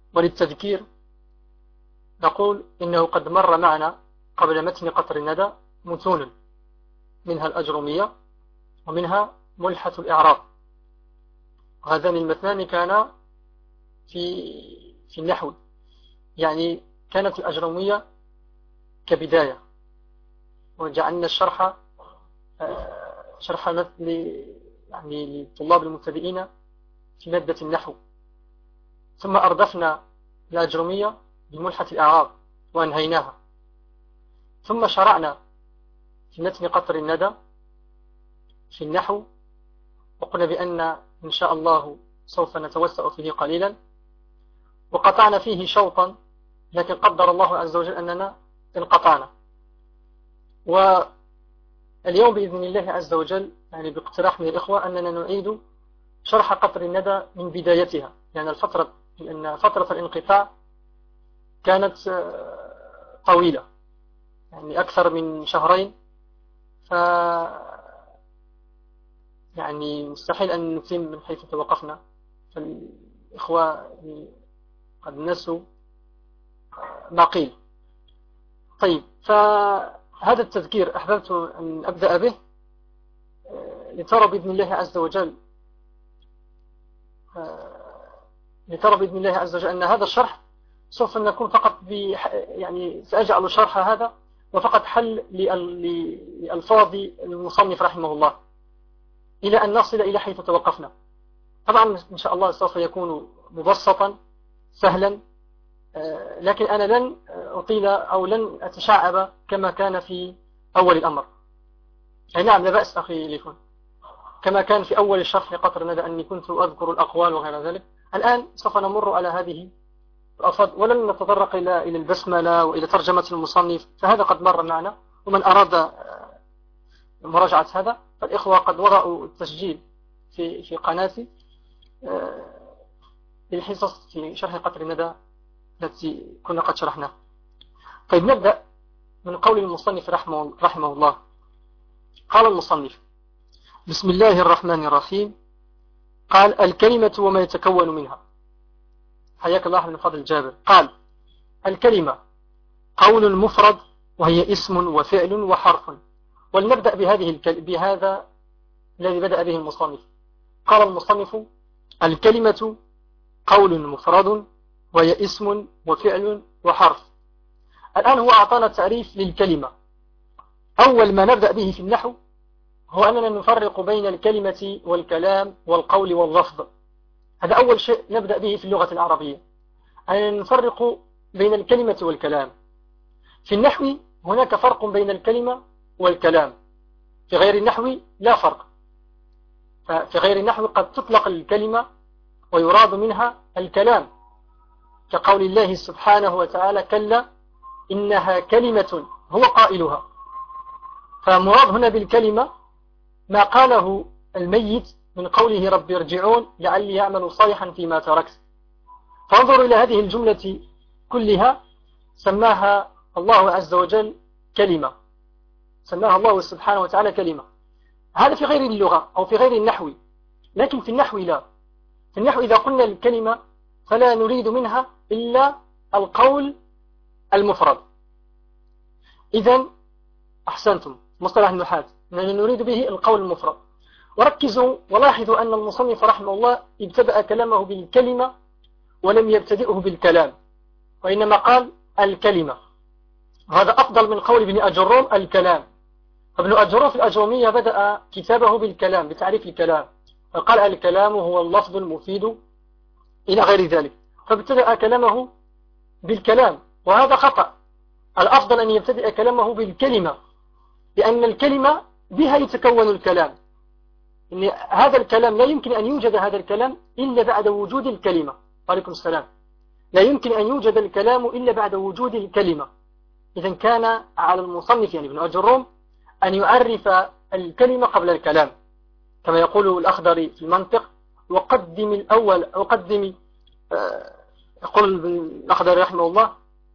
وللتذكير نقول إنه قد مر معنا قبل متن قطر الندى متون، منها الأجرمية ومنها ملحة الإعراب، وهذان المتنان كان في النحو. يعني كانت الأجرمية كبداية، وجعلنا الشرح شرحا يعني للطلاب المبتدئين في مادة النحو، ثم أردفنا الأجرمية بملحة الإعراب وأنهيناها، ثم شرعنا في متن قطر الندى في النحو، وقلنا بأن إن شاء الله سوف نتوسع فيه قليلا، وقطعنا فيه شوطا، لكن قدر الله عز وجل أننا انقطعنا. واليوم بإذن الله عز وجل يعني باقتراح من الإخوة أننا نعيد شرح قطر الندى من بدايتها، يعني لأن فترة الانقطاع كانت طويلة، يعني أكثر من شهرين، يعني مستحيل أن نتم من حيث توقفنا، فالإخوة قد نسوا ما قيل. طيب، فهذا التذكير أحببت أن أبدأ به لترى بإذن الله عز وجل أن هذا الشرح سوف نكون فقط يعني سأجعل شرح هذا وفقط حل لألفاظ المصنف رحمه الله إلى أن نصل إلى حيث توقفنا. طبعا إن شاء الله سوف يكون مبسطا سهلا، لكن أنا لن أطيل أو لن أتشعب كما كان في أول الأمر. أي نعم، لا بأس أخي ليكون كما كان في أول الشرح لقطر الندى أني كنت أذكر الأقوال وغير ذلك. الآن سوف نمر على هذه الألفاظ ولن نتطرق إلى البسملة وإلى ترجمة المصنف، فهذا قد مر معنا. ومن أراد مراجعة هذا فالإخوة قد وضعوا التسجيل في قناتي للحصص في شرح قطر الندى التي كنا قد شرحناها. طيب، نبدأ من قول المصنف رحمه الله. قال المصنف: بسم الله الرحمن الرحيم. قال: الكلمة وما يتكون منها. حياك الله من فضل جابر. قال: الكلمة قول مفرد، وهي اسم وفعل وحرف. ولنبدأ بهذا الذي بدأ به المصنف. قال المصنف: الكلمة قول مفرد، وهي اسم وفعل وحرف. الآن هو أعطانا تعريف للكلمة. أول ما نبدأ به في النحو هو أننا نفرق بين الكلمة والكلام والقول واللفظ. هذا أول شيء نبدأ به في اللغة العربية، أن نفرق بين الكلمة والكلام. في النحو هناك فرق بين الكلمة والكلام، في غير النحو لا فرق. ففي غير النحو قد تطلق الكلمة ويراد منها الكلام، كقول الله سبحانه وتعالى: كلا إنها كلمة هو قائلها. فمراد هنا بالكلمة ما قاله الميت من قوله: رب ارجعون لعلي أعمل صالحا فيما تركت. فانظروا إلى هذه الجملة كلها، سماها الله عز وجل كلمة، سماها الله سبحانه وتعالى كلمة. هذا في غير اللغة أو في غير النحو، لكن في النحو لا. في النحو إذا قلنا الكلمة فلا نريد منها إلا القول المفرد. إذن أحسنتم، مصطلح النحاة نريد به القول المفرد. وركزوا ولاحظوا أن المصنف رحمه الله ابتدأ كلامه بالكلمة ولم يبتدئه بالكلام، وإنما قال الكلمة. هذا أفضل من قول ابن أجروم الكلام. فابن أجروم في الأجرومية بدأ كتابه بالكلام، بتعريف الكلام، فقال: الكلام هو اللفظ المفيد إلى غير ذلك. فابتدأ كلامه بالكلام، وهذا خطأ. الأفضل أن يبتدئ كلامه بالكلمة، لأن الكلمة بها يتكون الكلام. إن هذا الكلام لا يمكن أن يوجد هذا الكلام إلا بعد وجود الكلمة. وعليكم السلام. لا يمكن أن يوجد الكلام إلا بعد وجود الكلمة. إذن كان على المصنف يعني ابن أجروم أن يعرف الكلمة قبل الكلام، كما يقول الأخضري في المنطق: وقدم الأول يقول الأخضري رحمه الله: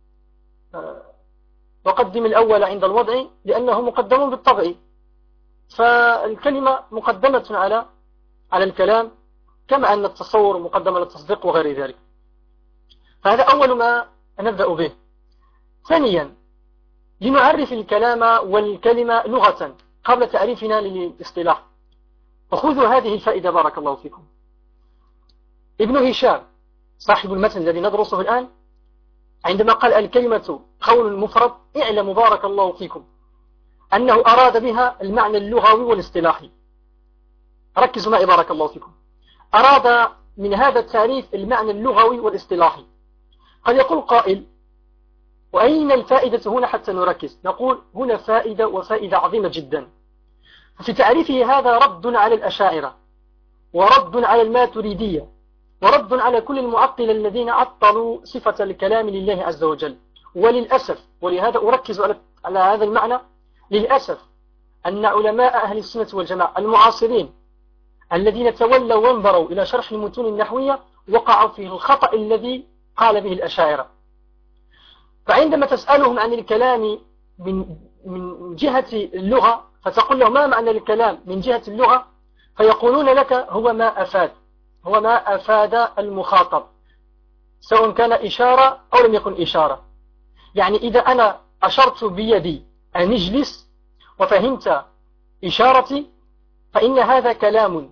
وقدم الأول عند الوضع لأنه مقدم بالطبع. فالكلمة مقدمة على الكلام، كما أن التصور مقدم على التصديق وغير ذلك. فهذا أول ما نبدأ به. ثانيا، لنعرف الكلام والكلمة لغة قبل تعريفنا للاصطلاح. وخذوا هذه الفائدة بارك الله فيكم. ابن هشام صاحب المتن الذي ندرسه الآن عندما قال الكلمة قول مفرد، اعلم بارك الله فيكم أنه أراد بها المعنى اللغوي والاصطلاحي. ركزوا معي بارك الله فيكم. أراد من هذا التعريف المعنى اللغوي والاصطلاحي. قد يقول قائل: وأين الفائدة هنا حتى نركز؟ نقول هنا فائدة، وفائدة عظيمة جدا. في تعريفه هذا رد على الأشاعرة، ورد على الماتريدية، ورد على كل المعطلة الذين عطلوا صفة الكلام لله عز وجل. وللأسف، ولهذا أركز على هذا المعنى، للأسف أن علماء أهل السنة والجماعة المعاصرين الذين تولوا وانظروا إلى شرح المتون النحوية وقعوا في الخطأ الذي قال به الأشاعرة. فعندما تسألهم عن الكلام من جهة اللغة، فتقول لهم ما معنى الكلام من جهة اللغة، فيقولون لك هو ما أفاد المخاطب، سواء كان إشارة أو لم يكن إشارة. يعني إذا أنا أشرت بيدي أن اجلس وفهمت إشارتي فإن هذا كلام.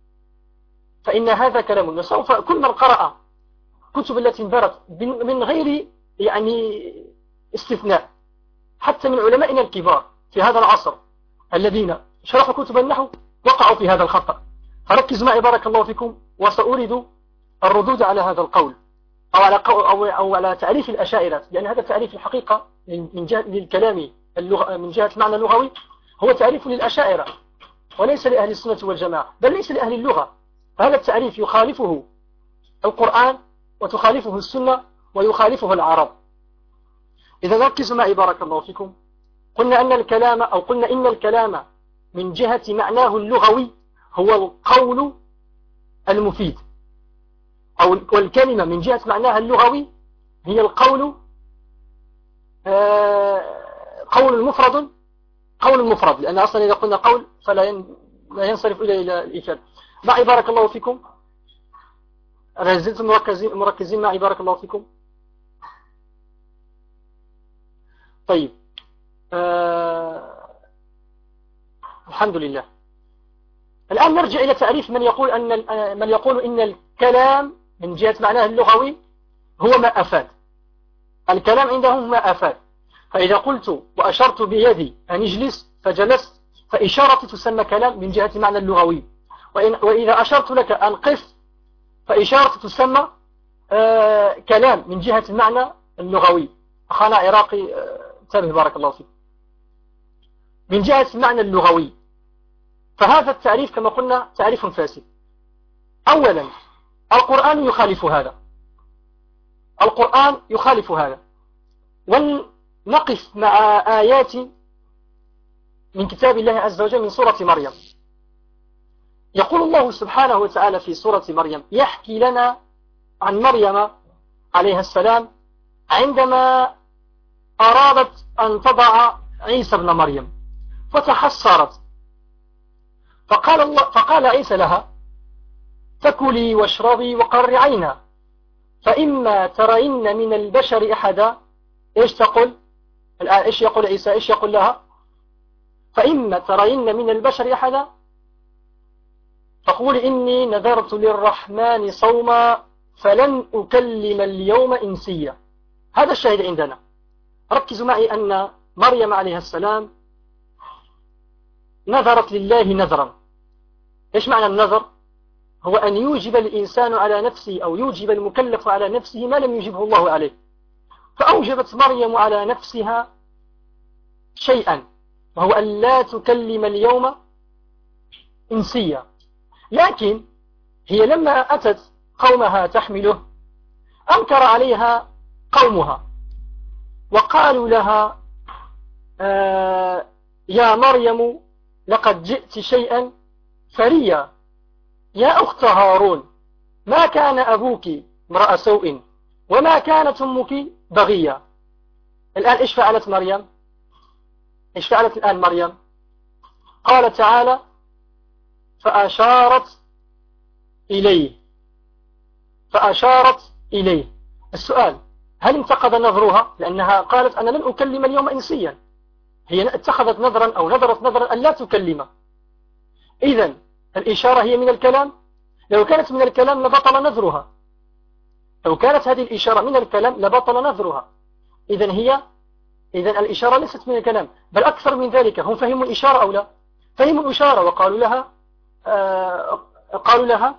وسوف كل من قرأ كتب التي انبرت من غير استثناء، حتى من علمائنا الكبار في هذا العصر الذين شرحوا كتب النحو وقعوا في هذا الخطأ. فركز معي بارك الله فيكم، وسأريد الردود على هذا القول أو على تعريف الأشاعرة، لأن هذا تعريف الحقيقة من جهة للكلام من جهة المعنى اللغوي هو تعريف للأشاعرة وليس لأهل السنة والجماعة، بل ليس لأهل اللغة. فهذا التعريف يخالفه القرآن وتخالفه السنة ويخالفه العرب. إذا ركزوا معي بارك الله فيكم، قلنا إن الكلام من جهة معناه اللغوي هو القول المفيد، والكلمة من جهة معناها اللغوي هي القول قول المفرد، لأن أصلا إذا قلنا قول فلا ينصرف إلى الإفادة. معي بارك الله فيكم، زلتم مركزين معي بارك الله فيكم. طيب، الحمد لله. الآن نرجع إلى تعريف من يقول إن الكلام من جهة معناه اللغوي هو ما أفاد. الكلام عندهم ما أفاد. فإذا قلت وأشرت بيدي أن اجلس فجلست، فإشارتي تسمى كلام من جهة معنى اللغوي. وإذا أشرت لك أن قف، فإشارتي تسمى كلام من جهة المعنى اللغوي. أخانا عراقي انتبه بارك الله فيك، من جهة المعنى اللغوي. فهذا التعريف كما قلنا تعريف فاسد. أولا، القرآن يخالف هذا. ونقف مع آيات من كتاب الله عز وجل من سورة مريم. يقول الله سبحانه وتعالى في سورة مريم يحكي لنا عن مريم عليها السلام عندما أرادت أن تضع عيسى ابن مريم فتحسرت، فقال عيسى لها: فكلي واشربي وقري عينا، فإما ترين من البشر أحدا. إيش تقول الآن؟ إيش يقول عيسى؟ إيش يقول لها؟ فإما ترين من البشر أحدا فقولي إني نذرت للرحمن صوما فلن أكلم اليوم إنسيا. هذا الشاهد عندنا. ركزوا معي أن مريم عليها السلام نذرت لله نذرا. إيش معنى النذر؟ هو أن يوجب الإنسان على نفسه أو يوجب المكلف على نفسه ما لم يوجبه الله عليه. فأوجبت مريم على نفسها شيئا، وهو أن لا تكلم اليوم إنسيا. لكن هي لما أتت قومها تحمله أنكر عليها قومها وقالوا لها: يا مريم لقد جئت شيئا فريا، يا أخت هارون ما كان أبوك امرأ سوء وما كانت أمك بغية. الآن إيش فعلت مريم؟ إيش فعلت الآن مريم؟ قال تعالى: فأشارت إليه. السؤال: هل انتقد نظرها؟ لأنها قالت أنا لن أكلم اليوم إنسيا، هي اتخذت نظرا أو نظرت نظرا أن لا تكلم. إذن الإشارة هي من الكلام؟ لو كانت من الكلام لبطل نظرها، لو كانت هذه الإشارة من الكلام لبطل نظرها. إذن الإشارة ليست من الكلام، بل أكثر من ذلك، هم فهموا الإشارة أو لا؟ فهموا الإشارة وقالوا لها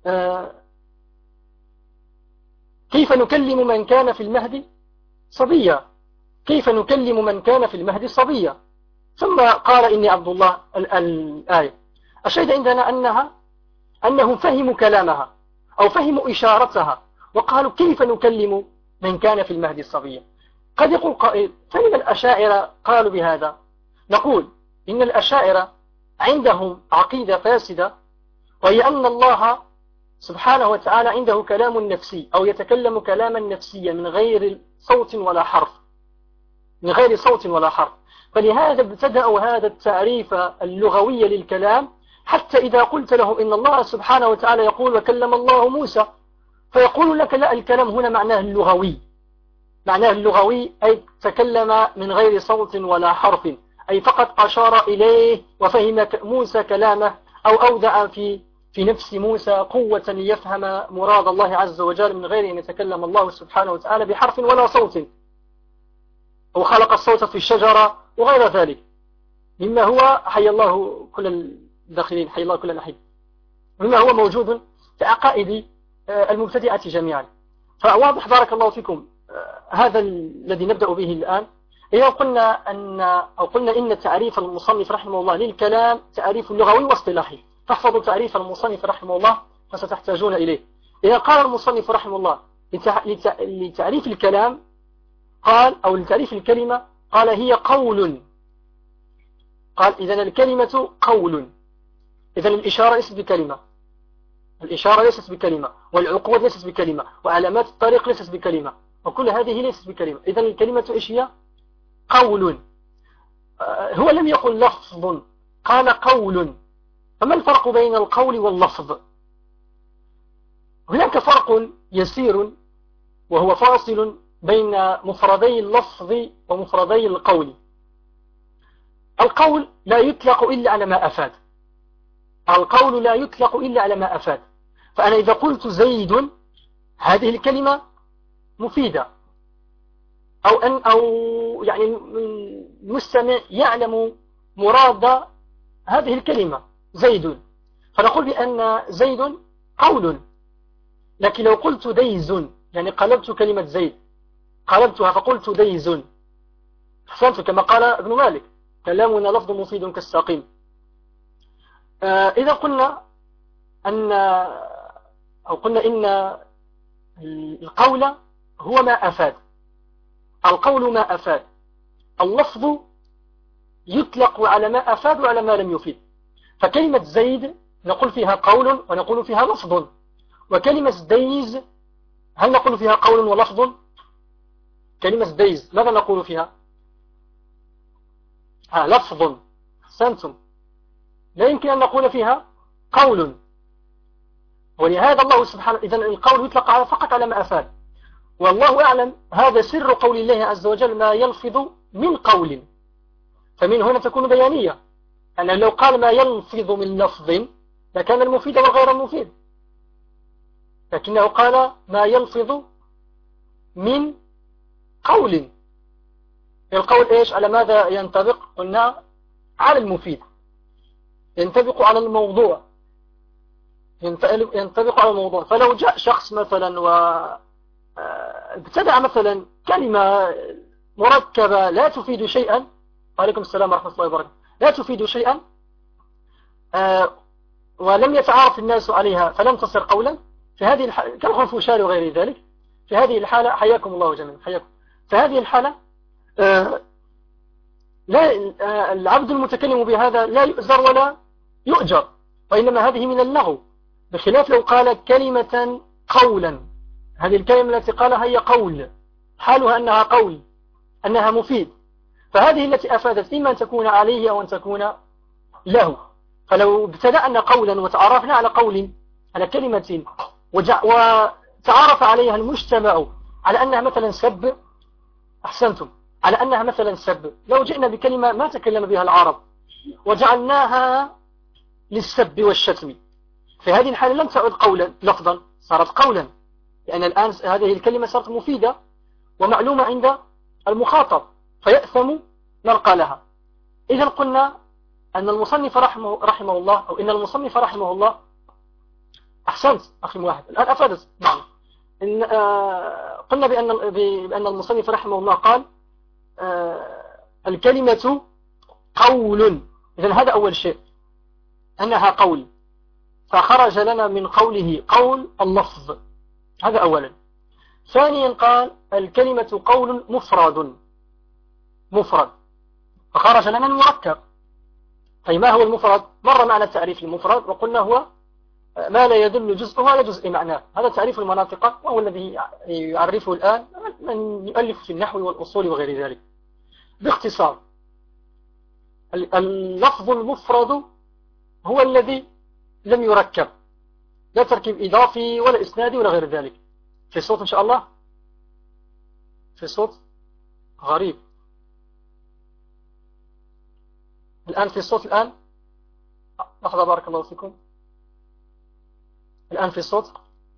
كيف نكلم من كان في المهد صبيا، كيف نكلم من كان في المهد صبيا. ثم قال إني عبد الله الآية. الشيء عندنا أنهم فهموا كلامها أو فهموا إشارتها وقالوا كيف نكلم من كان في المهد صبيا. قد يقول قائل: فلما الأشاعرة قالوا بهذا؟ نقول إن الأشاعرة عندهم عقيدة فاسدة، وهي أن الله سبحانه وتعالى عنده كلام نفسي أو يتكلم كلاما نفسيا من غير صوت ولا حرف، من غير صوت ولا حرف. فلهذا ابتدأوا هذا التعريف اللغوي للكلام، حتى إذا قلت لهم إن الله سبحانه وتعالى يقول وكلم الله موسى، فيقول لك لا، الكلام هنا معناه اللغوي، معناه اللغوي أي تكلم من غير صوت ولا حرف، أي فقط أشار إليه وفهم موسى كلامه، أو أودع في نفس موسى قوة ليفهم مراد الله عز وجل من غير أن يتكلم الله سبحانه وتعالى بحرف ولا صوت، أو خلق الصوت في الشجرة وغير ذلك مما هو، حي الله كل الداخلين، حي الله كل الأحياء، مما هو موجود في عقائد المبتدئة جميعا. فواضح بارك الله فيكم هذا الذي نبدأ به الآن. إذا قلنا إن تعريف المصنف رحمه الله للكلام تعريف لغوي واصطلاحي، فاحفظوا تعريف المصنف رحمه الله فستحتاجون إليه. إذا قال المصنف رحمه الله لتعريف الكلام قال، أو لتعريف الكلمة قال هي قول. قال إذن الكلمة قول، إذن الإشارة ليست بكلمة، الإشارة ليست بكلمة، والعقود ليست بكلمة، وعلامات الطريق ليست بكلمة، وكل هذه ليست بكلمة. إذن الكلمة إيش هي؟ قول. هو لم يقل لفظ، قال قول. فما الفرق بين القول واللفظ؟ هناك فرق يسير، وهو فاصل بين مفردي اللفظ ومفردي القول. القول لا يطلق إلا على ما أفاد، القول لا يطلق إلا على ما أفاد. فأنا إذا قلت زيد، هذه الكلمة مفيدة، أو يعني المستمع يعلم مراد هذه الكلمة زيد، فنقول بأن زيد قول. لكن لو قلت ديز، يعني قلبت كلمة زيد، قلبتها فقلت ديز، حسنت كما قال ابن مالك: كلامنا لفظ مفيد كالساقين. إذا قلنا إن القول هو ما أفاد، القول ما أفاد، اللفظ يطلق على ما أفاد وعلى ما لم يفيد. فكلمة زيد نقول فيها قول ونقول فيها لفظ، وكلمة ديز هل نقول فيها قول ولفظ؟ كلمة ديز ماذا نقول فيها؟ لفظ. أحسنتم، لا يمكن أن نقول فيها قول. ولهذا الله سبحانه، إذن القول يطلق فقط على ما أفاد، والله أعلم هذا سر قول الله عز وجل: ما يلفظ من قول. فمن هنا تكون بيانية، أن لو قال ما يلفظ من لفظ لكان المفيد وغير المفيد، لكنه قال ما يلفظ من قول. القول إيش؟ على ماذا ينطبق؟ قلنا على المفيد، ينطبق على الموضوع، ينطبق على الموضوع. فلو جاء شخص مثلا وابتدع مثلا كلمة مركبة لا تفيد شيئا، وعليكم السلام ورحمة الله وبركاته، لا تفيد شيئا، ولم يتعارف الناس عليها فلم تصر قولا، في هذه الحالة كالخنفشار وغير ذلك، في هذه الحالة حياكم الله جميعا، حياكم. في هذه الحالة لا، العبد المتكلم بهذا لا يؤزر ولا يؤجر، وإنما هذه من اللغو، بخلاف لو قال كلمة قولا، هذه الكلمة التي قالها هي قول، حالها أنها قول، أنها مفيد، فهذه التي أفادت إما أن تكون عليه أو أن تكون له. فلو ابتدأنا قولا وتعرفنا على قول، على كلمة وتعرف عليها المجتمع على أنها مثلا سب. أحسنتم. على أنها مثلا سب. لو جئنا بكلمة ما تكلم بها العرب وجعلناها للسب والشتم، في هذه الحالة لم تعد قولا لفظا، صارت قولا، لأن الآن هذه الكلمة صارت مفيدة ومعلومة عند المخاطب فيأثم نلقى لها. إذا قلنا أن المصنف رحمه الله، أو إن المصنف رحمه الله، أحسنت أخي واحد الآن أفادت معنا، إن قلنا بأن المصنف رحمه الله قال الكلمة قول. إذن هذا أول شيء، أنها قول، فخرج لنا من قوله قول اللفظ، هذا أولا. ثانيا قال الكلمة قول مفرد، فخرج لنا المركب. طيب ما هو المفرد؟ مر معنا تعريف المفرد وقلنا هو ما لا يدل جزءه على جزء معناه، هذا تعريف المناطق وهو الذي يعرفه الآن من يؤلف في النحو والأصول وغير ذلك. باختصار اللفظ المفرد هو الذي لم يركب، لا تركيب إضافي ولا إسنادي ولا غير ذلك. في صوت إن شاء الله، في صوت غريب الآن، في الصوت الآن، لحظة بارك الله فيكم، الآن في الصوت،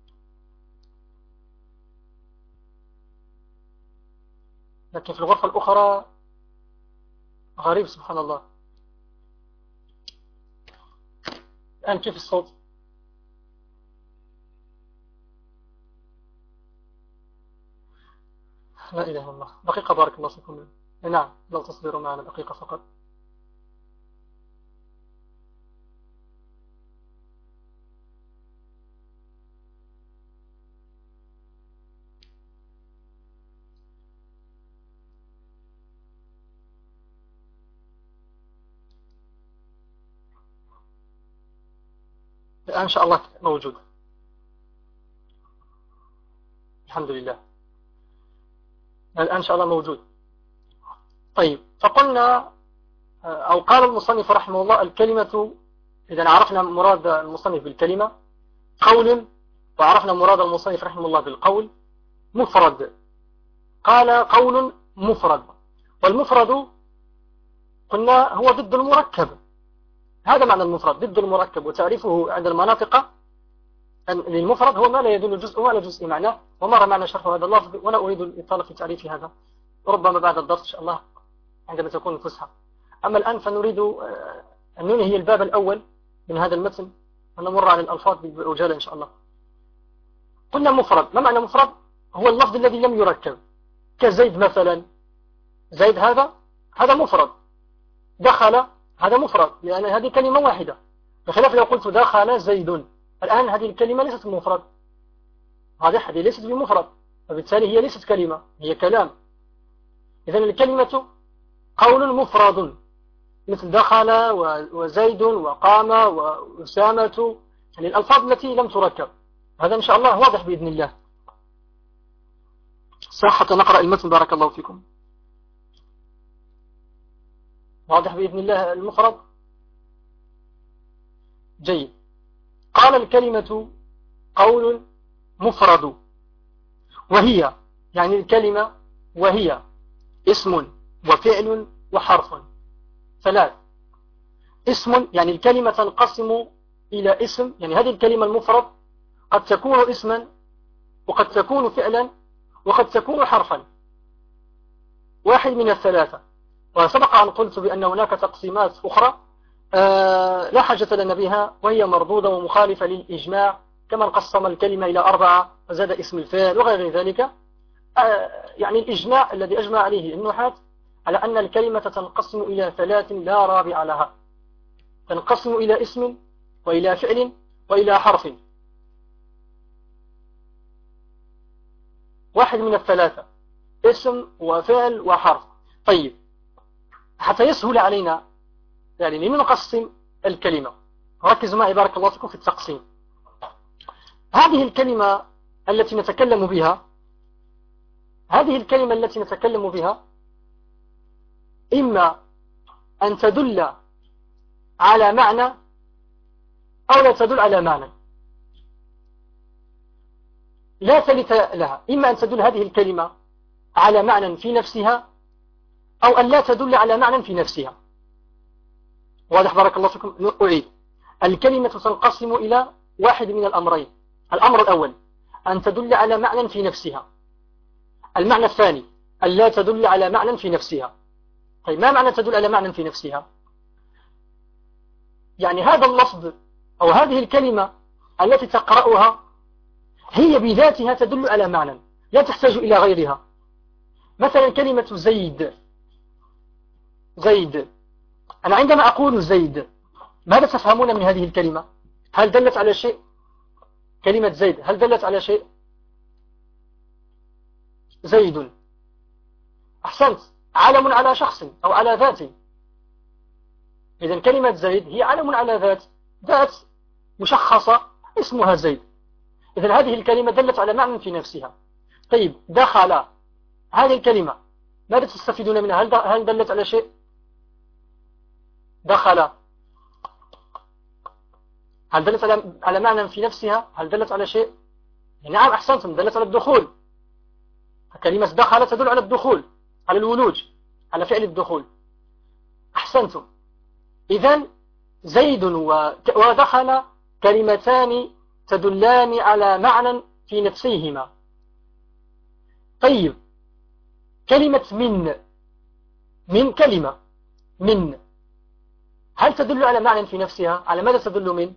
لكن في الغرفة الأخرى غريب سبحان الله. الآن كيف الصوت؟ لا إله إلا الله. دقيقة بارك الله فيكم. نعم لو تصبروا معنا دقيقة فقط. الآن إن شاء الله موجود الحمد لله، الآن إن شاء الله موجود. طيب فقلنا أو قال المصنف رحمه الله الكلمة، إذا عرفنا مراد المصنف بالكلمة قول، وعرفنا مراد المصنف رحمه الله بالقول مفرد. قال قول مفرد، والمفرد قلنا هو ضد المركب، هذا معنى المفرد ضد المركب. وتعريفه عند المناطق للمفرد هو ما لا يدل جزءه على جزء معناه، ومر معنا شرح هذا اللفظ ولا أريد الإطالة في تعريف هذا، ربما بعد الدرس إن شاء الله عندما تكون الفسحة. أما الآن فنريد أن ننهي الباب الأول من هذا المتن ونمر على الألفاظ بعجالة إن شاء الله. قلنا مفرد، ما معنى مفرد؟ هو اللفظ الذي لم يركب، كزيد مثلا، زيد هذا مفرد. دخل هذا مفرد لأن هذه كلمة واحدة، بخلاف لو قلت دخل زيد، الآن هذه الكلمة ليست مفرد، هذه ليست بمفرد، وبالتالي هي ليست كلمة، هي كلام. إذن الكلمة قول مفرد، مثل دخل وزيد وقام وأسامة، يعني الألفاظ التي لم تركب. هذا إن شاء الله واضح بإذن الله. صحة نقرأ المتن بارك الله فيكم. واضح بإذن الله المفرد؟ جيد. قال الكلمة قول مفرد، وهي يعني الكلمة وهي اسم وفعل وحرف، ثلاث. اسم يعني الكلمة تنقسم إلى اسم، يعني هذه الكلمة المفرد قد تكون اسما وقد تكون فعلا وقد تكون حرفا، واحد من الثلاثة. وسبق أن قلت بأن هناك تقسيمات أخرى لا حاجة لنا بها، وهي مردودة ومخالفة للإجماع، كما قسم الكلمة إلى 4 وزاد اسم الفاعل وغير ذلك. يعني الإجماع الذي أجمع عليه النحاة على أن الكلمة تنقسم إلى 3 لا رابع لها، تنقسم إلى اسم وإلى فعل وإلى حرف، واحد من الثلاثة، اسم وفعل وحرف. طيب حتى يسهل علينا يعني لنقسم الكلمة، ركزوا معي بارك الله فيكم في التقسيم. هذه الكلمة التي نتكلم بها، هذه الكلمة التي نتكلم بها إما أن تدل على معنى أو لا تدل على معنى. لا ثالث لها، إما أن تدل هذه الكلمة على معنى في نفسها أو أن لا تدل على معنى في نفسها. واضح بارك الله فيكم؟ أعيد. الكلمة تنقسم إلى واحد من الأمرين. الأمر الأول أن تدل على معنى في نفسها. المعنى الثاني أن لا تدل على معنى في نفسها. طيب ما معنى تدل على معنى في نفسها؟ يعني هذا اللفظ أو هذه الكلمة التي تقرأها هي بذاتها تدل على معنى لا تحتاج إلى غيرها. مثلا كلمة زيد. زيد، أنا عندما أقول زيد ماذا تفهمون من هذه الكلمة؟ هل دلت على شيء؟ كلمة زيد هل دلت على شيء؟ زيد، أحسنت، علم على شخص أو على ذات. إذن كلمة زيد هي علم على ذات مشخصة اسمها زيد. إذن هذه الكلمة دلت على معنى في نفسها. طيب دخل، هذه الكلمة ماذا تستفيدون منها؟ هل دلت على شيء؟ دخل هل دلت على معنى في نفسها؟ هل دلت على شيء؟ نعم أحسنتم، دلت على الدخول. كلمة دخل تدل على الدخول، على الولوج، على فعل الدخول. أحسنتم. إذن زيد ودخل كلمتان تدلان على معنى في نفسيهما. طيب كلمة من كلمة من هل تدل على معنى في نفسها؟ على ماذا تدل من؟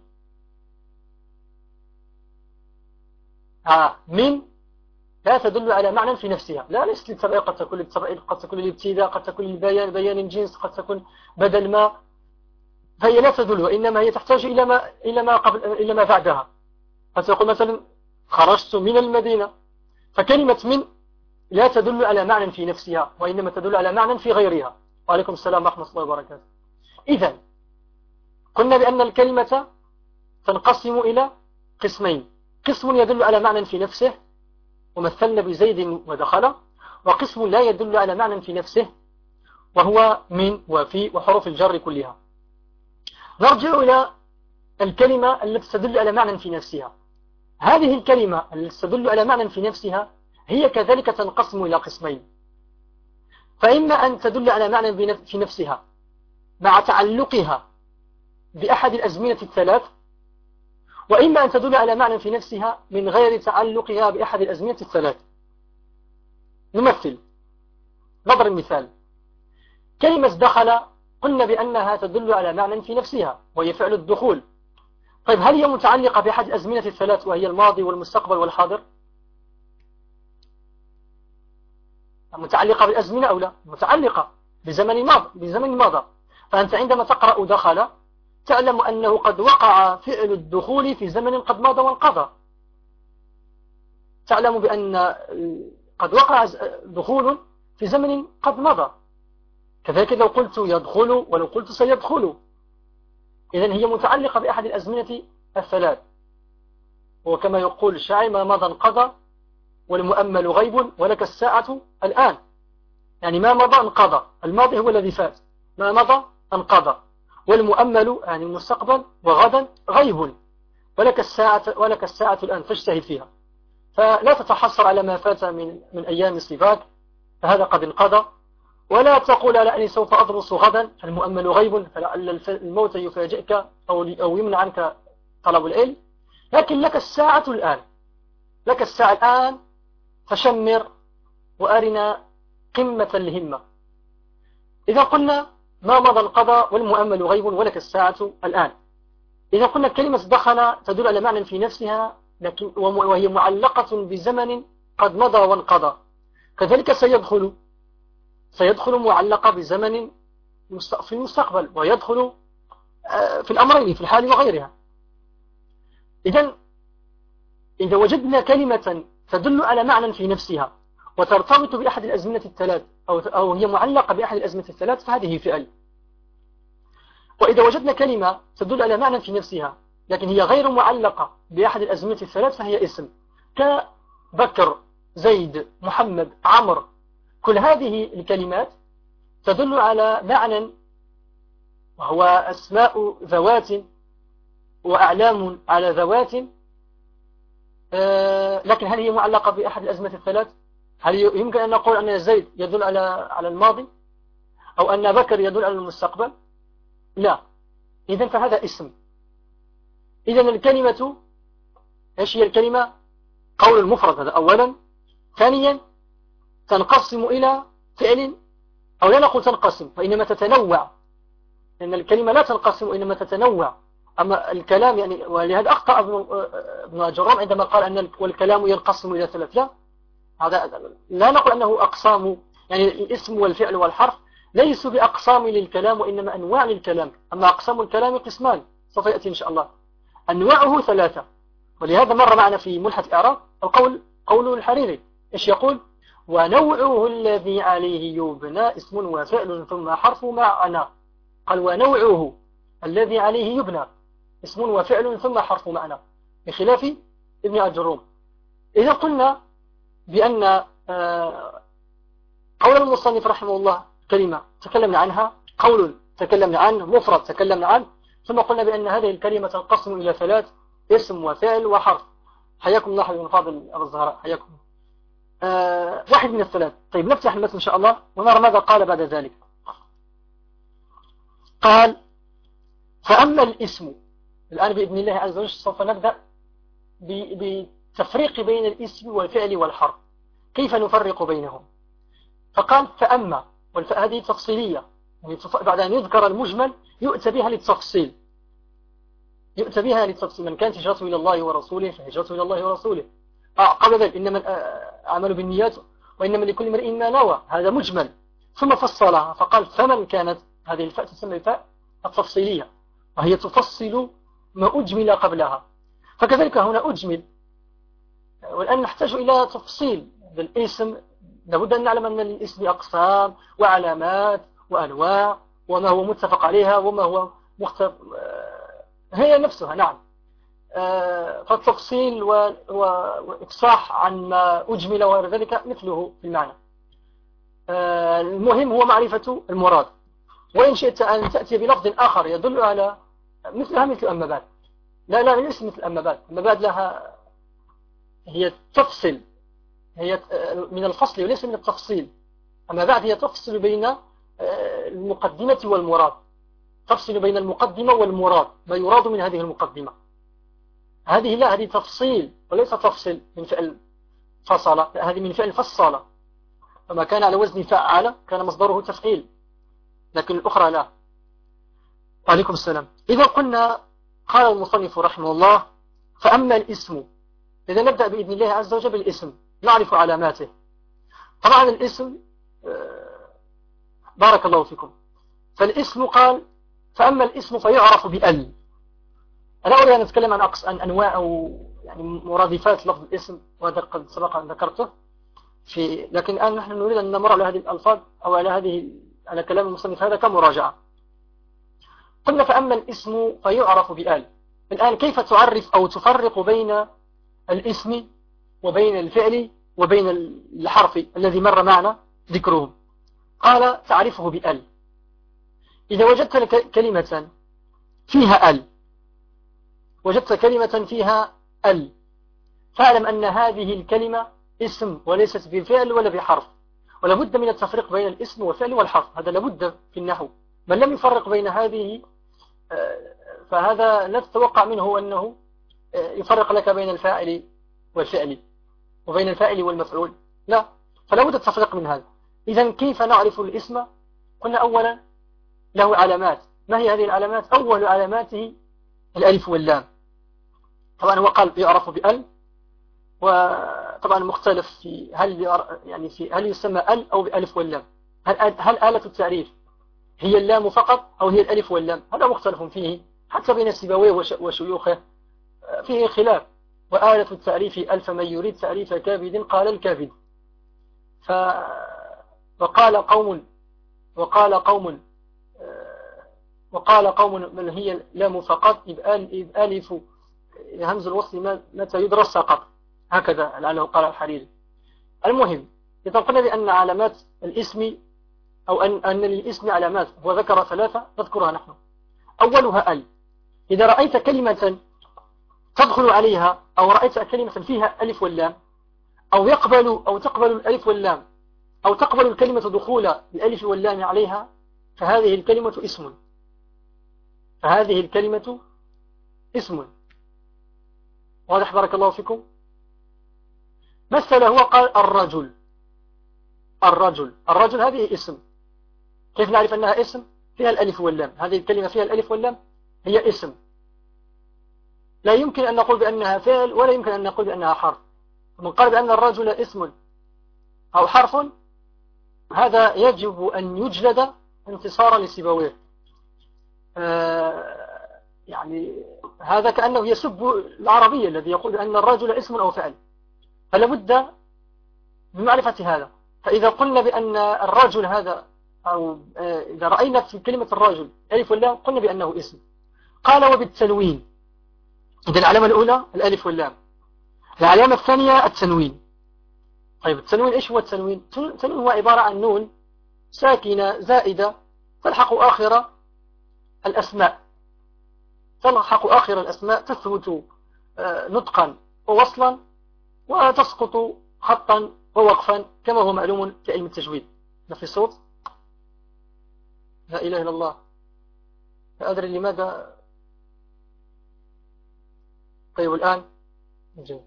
من لا تدل على معنى في نفسها، لا ليست للتبعية، قد تكون للتبعية، قد تكون للابتداء، قد تكون للبيان، بيان الجنس، قد تكون بدل ما، فهي لا تدل، وإنما هي تحتاج إلى ما بعدها. فتقول مثلا خرجت من المدينة، فكلمة من لا تدل على معنى في نفسها، وإنما تدل على معنى في غيرها. وعليكم السلام ورحمة الله وبركاته. إذن قلنا بأن الكلمة تنقسم إلى قسمين: قسم يدل على معنى في نفسه ومثلنا بزيد ودخل، وقسم لا يدل على معنى في نفسه وهو من وفي وحروف الجر كلها. نرجع إلى الكلمة التي تدل على معنى في نفسها. هذه الكلمة التي تدل على معنى في نفسها هي كذلك تنقسم إلى قسمين: فإما أن تدل على معنى في نفسها مع تعلقها بأحد الأزمنة الثلاث، وإما أن تدل على معنى في نفسها من غير تعلقها بأحد الأزمنة الثلاث. نمثل، نضرب مثال. كلمة دخل قلنا بأنها تدل على معنى في نفسها وهي فعل الدخول. طيب هل هي متعلقة بأحد الأزمنة الثلاث وهي الماضي والمستقبل والحاضر؟ متعلقة بالأزمنة أو لا؟ متعلقة بزمن ماضى. فأنت عندما تقرأ دخل تعلم أنه قد وقع فعل الدخول في زمن قد مضى وانقضى. تعلم بأن قد وقع دخول في زمن قد مضى. كذلك لو قلت يدخل ولو قلت سيدخل، إذن هي متعلقة بأحد الأزمنة الثلاث. وكما يقول الشاعر: ما مضى انقضى والمؤمل غيب ولك الساعة الآن. يعني ما مضى انقضى، الماضي هو الذي فات، ما مضى انقضى، والمؤمل يعني المستقبل وغدا غيب، ولك الساعة الآن فاجتهد فيها. فلا تتحصر على ما فات من أيام صباك، فهذا قد انقضى. ولا تقول لأني سوف أدرس غدا، المؤمل غيب، فلعل الموت يفاجئك أو يمنع عنك طلب العلم. لكن لك الساعة الآن، لك الساعة الآن، فشمر وأرنا قمة الهمة. إذا قلنا ما مضى انقضى والمؤمل غيب ولك الساعة الآن، إذا قلنا كلمة دخل تدل على معنى في نفسها لكن وهي معلقة بزمن قد مضى وانقضى. كذلك سيدخل معلقة بزمن في المستقبل، ويدخل في الأمرين في الحال وغيرها. إذا وجدنا كلمة تدل على معنى في نفسها وترتبط بأحد الأزمنة الثلاث أو هي معلقة بأحد الأزمنة الثلاث فهذه فعل. وإذا وجدنا كلمة تدل على معنى في نفسها لكن هي غير معلقة بأحد الأزمنة الثلاث فهي اسم، كبكر، زيد، محمد، عمرو. كل هذه الكلمات تدل على معنى وهو أسماء ذوات وأعلام على ذوات لكن هل هي معلقة بأحد الأزمة الثلاث؟ هل يمكن أن نقول أن زيد يدل على الماضي أو أن بكر يدل على المستقبل؟ لا. إذن فهذا اسم. إذن الكلمة إيش هي الكلمة؟ قول المفرد هذا أولا. ثانيا تنقسم إلى فعل، أو لا نقول تنقسم فإنما تتنوع، لأن الكلمة لا تنقسم إنما تتنوع. أما الكلام يعني، ولهذا أخطأ ابن جرام عندما قال أن والكلام ينقسم إلى ثلاث. لا، هذا لا نقول أنه أقسام، يعني الاسم والفعل والحرف ليسوا بأقسام للكلام وإنما أنواع للكلام. أما أقسام الكلام قسمان سوف يأتي إن شاء الله، أنواعه ثلاثة. ولهذا مر معنا في ملحة إعراب قول الحريري إيش يقول؟ ونوعه الذي عليه يبنى اسم وفعل ثم حرف معنى. قال ونوعه الذي عليه يبنى اسم وفعل ثم حرف معنى، بخلاف ابن الجروم. إذا قلنا بأن قول المصنف رحمه الله كلمة تكلمنا عنها، قول تكلمنا عنه، مفرد تكلمنا عنه، ثم قلنا بأن هذه الكلمة تنقسم إلى ثلاث: اسم وفعل وحرف. حياكم الله حبيبي فاضل أبو الزهراء، حياكم. واحد من الثلاث. طيب نفتح المتن إن شاء الله ونرى ماذا قال بعد ذلك. قال: فأما الاسم، الآن بإذن الله عز وجل سوف نبدأ بتفريق بين الاسم والفعل والحرف، كيف نفرق بينهم. فقال: فأما، والفاء هذه تفصيلية، يعني بعد أن يذكر المجمل يؤتى بها للتفصيل، يؤتى بها للتفصيل. من كانت هجرته إلى الله ورسوله فهجرته إلى الله ورسوله. قبل ذلك إنما أعمل بالنيات وإنما لكل امرئ ما نوى، هذا مجمل. ثم فصلها فقال: فمن كانت، هذه الفاء تسمى الفاء التفصيلية، وهي تفصل ما أجمل قبلها. فكذلك هنا أجمل، والآن نحتاج إلى تفصيل بالاسم. لابد أن نعلم أن الاسم أقسام وعلامات وأنواع، وما هو متفق عليها وما هو مختلف، هي نفسها. نعم. فالتفصيل وإفصاح عن ما أجمل وغير ذلك مثله في المعنى. المهم هو معرفة المراد. وإن شئت أن تأتي بلفظ آخر يدل على مثلها، مثل أما بعد. لا ليس مثل أما بعد. أما بعد لها، هي تفصل، هي من الفصل وليس من التفصيل. أما بعد هي تفصل بين المقدمة والمراد، تفصل بين المقدمة والمراد، ما يراد من هذه المقدمة. هذه لا، هذه تفصيل وليس تفصل من فعل فصل، لا، هذه من فعل فصل. فما كان على وزن فعل كان مصدره تفعيل، لكن الأخرى لا. وعليكم السلام. إذا قلنا، قال المصنف رحمه الله: فأما الاسم. إذا نبدأ بإذن الله عز وجل بالاسم، نعرف علاماته. طبعا الاسم، بارك الله فيكم. فالاسم قال: فأما الاسم فيعرف بأل. أنا أريد أن أتكلم عن أنواع أو يعني مرادفات لفظ الاسم، وهذا قد سبق أن ذكرته لكن الآن نحن نريد أن نمر على هذه الألفاظ أو على كلام المصنف هذا كمراجعة. قلنا: فأما الاسم فيعرف بأل. الآن كيف تعرف أو تفرق بين الاسم وبين الفعل وبين الحرف الذي مر معنا ذكره؟ قال: تعرفه بأل. إذا وجدت كلمة فيها أل، وجدت كلمة فيها أل، فاعلم أن هذه الكلمة اسم وليست بفعل ولا بحرف. ولا بد من التفريق بين الاسم والفعل والحرف، هذا لابد في النحو. من لم يفرق بين هذه فهذا لا تتوقع منه أنه يفرق لك بين الفاعل والفعل وبين الفاعل والمفعول، لا، فلا بد التفريق من هذا. إذن كيف نعرف الاسم؟ قلنا أولا له علامات. ما هي هذه العلامات؟ أول علاماته الألف واللام. طبعا هو قال يعرف بأل، وطبعا مختلف في هل يسمى أل أو بألف واللام. هل آلة التعريف هي اللام فقط أو هي الألف واللام؟ هذا مختلف فيه حتى بين سيبويه وشيوخه، فيه خلاف. وآلة التعريف ألف من يريد تعريف كابد قال الكابد. وقال قوم من هي اللام فقط إذ ألف همز الوصل متى يدرس سقط، هكذا لعله قال الحريري. المهم، إذا قلنا بأن علامات الاسم أو أن للاسم علامات، وذكر ثلاثة نذكرها نحن. أولها أل. إذا رأيت كلمة تدخل عليها أو رأيت كلمة فيها ألف واللام أو تقبل الألف واللام أو تقبل الكلمة دخول الألف واللام عليها فهذه الكلمة اسم. فهذه الكلمة اسم. واضح بارك الله فيكم. مثل هو قال الرجل هذه اسم. كيف نعرف أنها اسم؟ فيها الألف واللام. هذه الكلمة فيها الألف واللام هي اسم. لا يمكن أن نقول بأنها فعل ولا يمكن أن نقول بأنها حرف. من قال بأن الرجل اسم أو حرف هذا يجب أن يجلد انتصارا لسيبويه. يعني هذا كأنه يسب العربية الذي يقول أن الرجل اسم أو فعل. فلا بد من معرفة هذا. فإذا قلنا بأن الرجل هذا أو إذا رأينا في كلمة الرجل ألف واللام قلنا بأنه اسم. قال وبالتنوين. إذا العلامة الأولى الألف واللام. العلامة الثانية التنوين. طيب التنوين إيش هو التنوين؟ التنوين هو عبارة عن نون ساكنة زائدة تلحق آخر الأسماء. تثبت نطقا ووصلا وتسقط خطا ووقفا كما هو معلوم في علم التجويد. ما في صوت؟ لا إله إلا الله. لا أدري لماذا. طيب الآن جميل.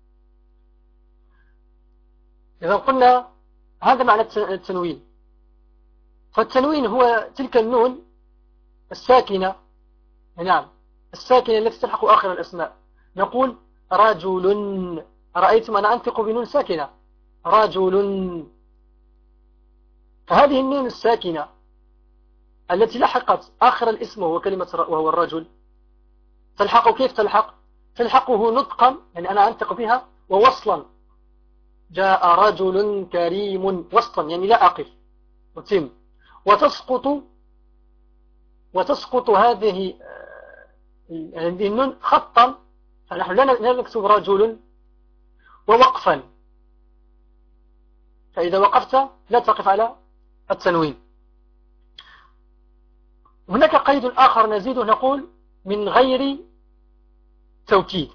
إذا قلنا هذا معنى التنوين. فالتنوين هو تلك النون الساكنة، نعم الساكنة التي تلحق آخر الأسماء. نقول رجل. رأيتم أنا أنطق بنون ساكنة رجل. فهذه النون الساكنة التي لحقت آخر الاسم وهو الرجل تلحق. كيف تلحق؟ تلحقه نطقا، يعني أنا أنطق بها، ووصلا. جاء رجل كريم وسطا، يعني لا أقف وتم. وتسقط هذه النون خطا، فنحن لا نكتب رجل. ووقفا، فإذا وقفت لا تقف على التنوين. هناك قيد آخر نزيده نقول من غير توكيد.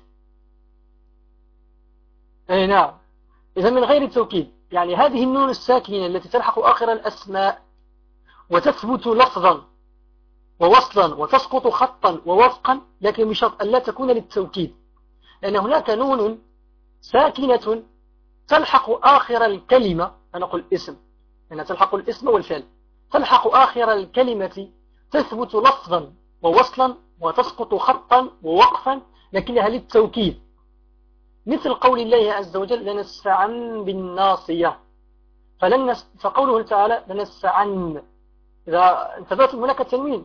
أي نعم. إذا من غير التوكيد يعني هذه النون الساكنة التي تلحق آخر الأسماء وتثبت لفظا ووصلا وتسقط خطا ووفقا، لكن بشرط أن لا تكون للتوكيد، لأن هناك نون ساكنة تلحق آخر الكلمة. أنا أقول اسم، لأنها تلحق الاسم والفعل، تلحق آخر الكلمة تثبت لفظا ووصلا وتسقط خطا ووقفا لكنها للتوكيد، مثل قول الله عز وجل لنسفعن بالناصية. فقوله تعالى لنسفعن، إذا انتبهت هناك تنوين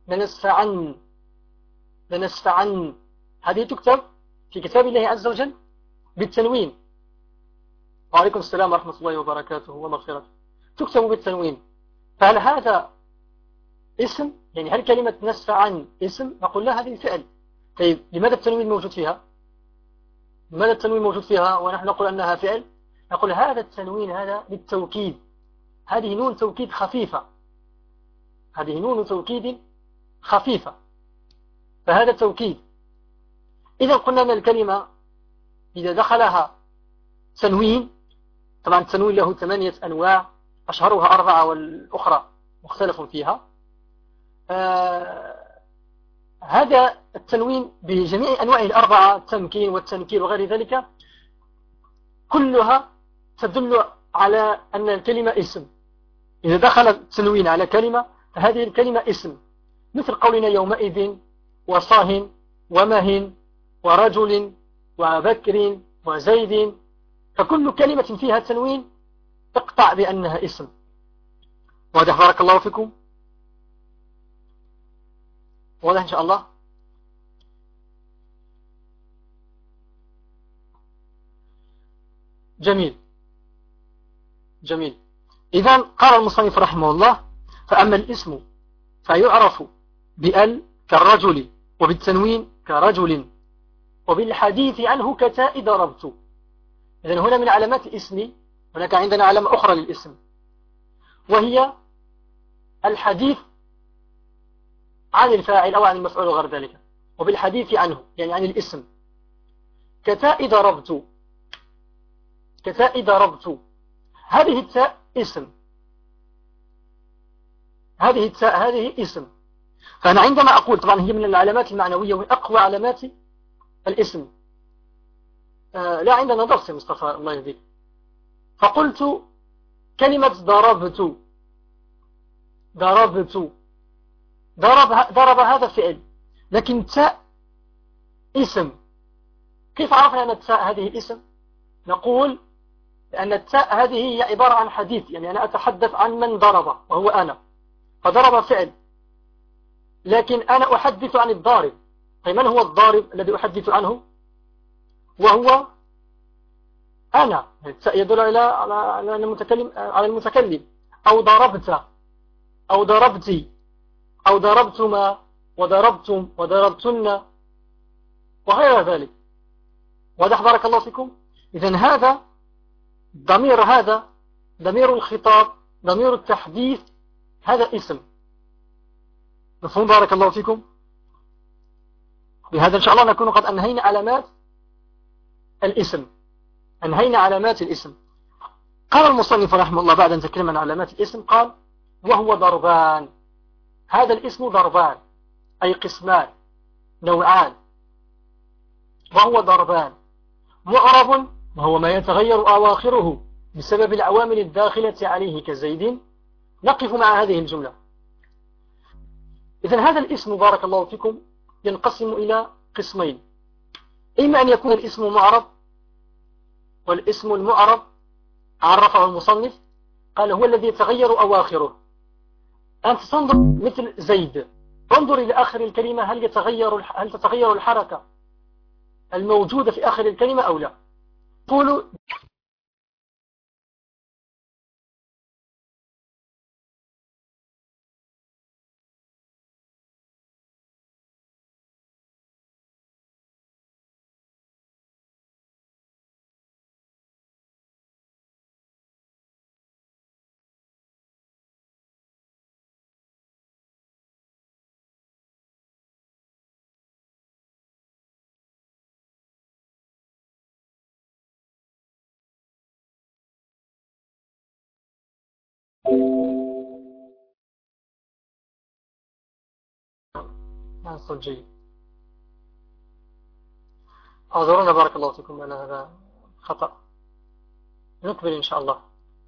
لنسفعن، هذه تكتب في كتاب الله عز وجل بالتنوين. وعليكم السلام ورحمة الله وبركاته ومغفرته. تكتب بالتنوين. فهل هذا اسم؟ يعني هل كلمة نسفعن اسم؟ نقول لا، هذه فعل. طيب لماذا التنوين موجود فيها؟ لماذا التنوين موجود فيها ونحن نقول أنها فعل؟ نقول هذا التنوين هذا للتوكيد. هذه نون توكيد خفيفة، هذه نون توكيد خفيفة، فهذا توكيد. إذا قلنا أن الكلمة إذا دخلها تنوين، طبعا التنوين له 8 أنواع، أشهرها 4 والأخرى مختلف فيها. هذا التنوين بجميع أنواعه ال4، التمكين والتنكير وغير ذلك، كلها تدل على أن الكلمة اسم. إذا دخل التنوين على كلمة فهذه الكلمة اسم، مثل قولنا يومئذ وصاه ومه ورجل وبكر وزيد، فكل كلمة فيها تنوين اقطع بأنها اسم. واضح بارك الله فيكم؟ واضح إن شاء الله؟ جميل جميل. إذا قال المصنف رحمه الله فأما الاسم فيعرف بأل كالرجل، وبالتنوين كرجل، وبالحديث عنه كتاء ضربت. إذن هنا من علامات الاسم هناك عندنا علامة أخرى للاسم، وهي الحديث عن الفاعل أو عن المفعول وغير ذلك. وبالحديث عنه يعني عن الاسم، كتاء ضربت، كتاء ضربت. هذه التاء اسم، هذه التاء هذه اسم. فأنا عندما أقول، طبعا هي من العلامات المعنوية ومن أقوى علامات الاسم. لا عندنا درس يا مصطفى الله يهديك. فقلت كلمة ضربت، ضربت، ضرب هذا فعل، لكن تاء اسم. كيف عرفنا أن التاء هذه اسم؟ نقول لأن التاء هذه هي عبارة عن حديث، يعني أنا أتحدث عن من ضرب وهو أنا، فضرب فعل، لكن أنا أحدث عن الضارب. أي من هو الضارب الذي أحدث عنه؟ وهو أنا. التاء يدل على المتكلم، على المتكلم. أو ضربت، أو ضربتي، أو ضربتما، وضربتم، وضربتن، وغير ذلك. واضح بارك الله فيكم. إذن هذا ضمير، هذا ضمير الخطاب، ضمير التحديث، هذا اسم. مفهوم بارك الله فيكم. بهذا إن شاء الله نكون قد أنهينا علامات الاسم، أنهينا علامات الاسم. قال المصنف رحمه الله بعد أن تكلم عن علامات الاسم قال: وهو ضربان. هذا الاسم ضربان، أي قسمان، نوعان. وهو ضربان: معرب وهو ما يتغير أواخره بسبب العوامل الداخلة عليه كزيد. نقف مع هذه الجملة. إذن هذا الاسم بارك الله فيكم ينقسم إلى قسمين: إما أن يكون الاسم معرب، والاسم المعرب عرفه المصنف قال هو الذي يتغير أواخره. أنت تنظر مثل زيد، انظر إلى آخر الكلمة، هل تتغير الحركة الموجودة في آخر الكلمة أو لا. قولوا صوت جيد. أعذرونا بارك الله فيكم على هذا خطأ. نكمل إن شاء الله.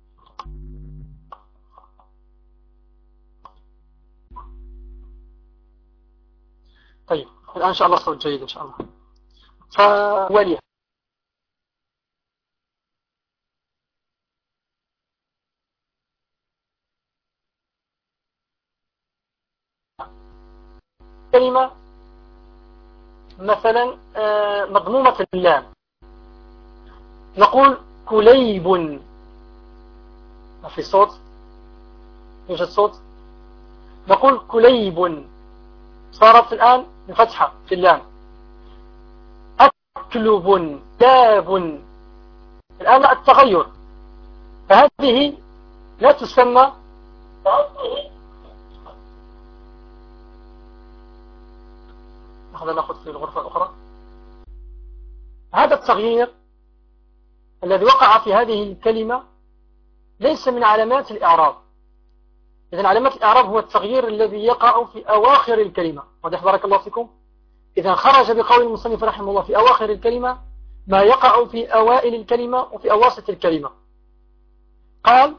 طيب الآن إن شاء الله صوت جيد إن شاء الله. فولي كلمة مثلا مضمومة اللام، نقول كليب. ما في صوت؟ يوجد صوت؟ نقول كليب، صارت الآن بفتحة في اللام. أكلب، داب، الآن التغير، فهذه لا تسمى نأخذ في الغرفة الأخرى. هذا التغيير الذي وقع في هذه الكلمة ليس من علامات الإعراب. إذن علامات الإعراب هو التغيير الذي يقع في أواخر الكلمة. واضح بارك الله فيكم. إذن خرج بقول المصنف رحمه الله في أواخر الكلمة ما يقع في أوائل الكلمة وفي أواسط الكلمة. قال: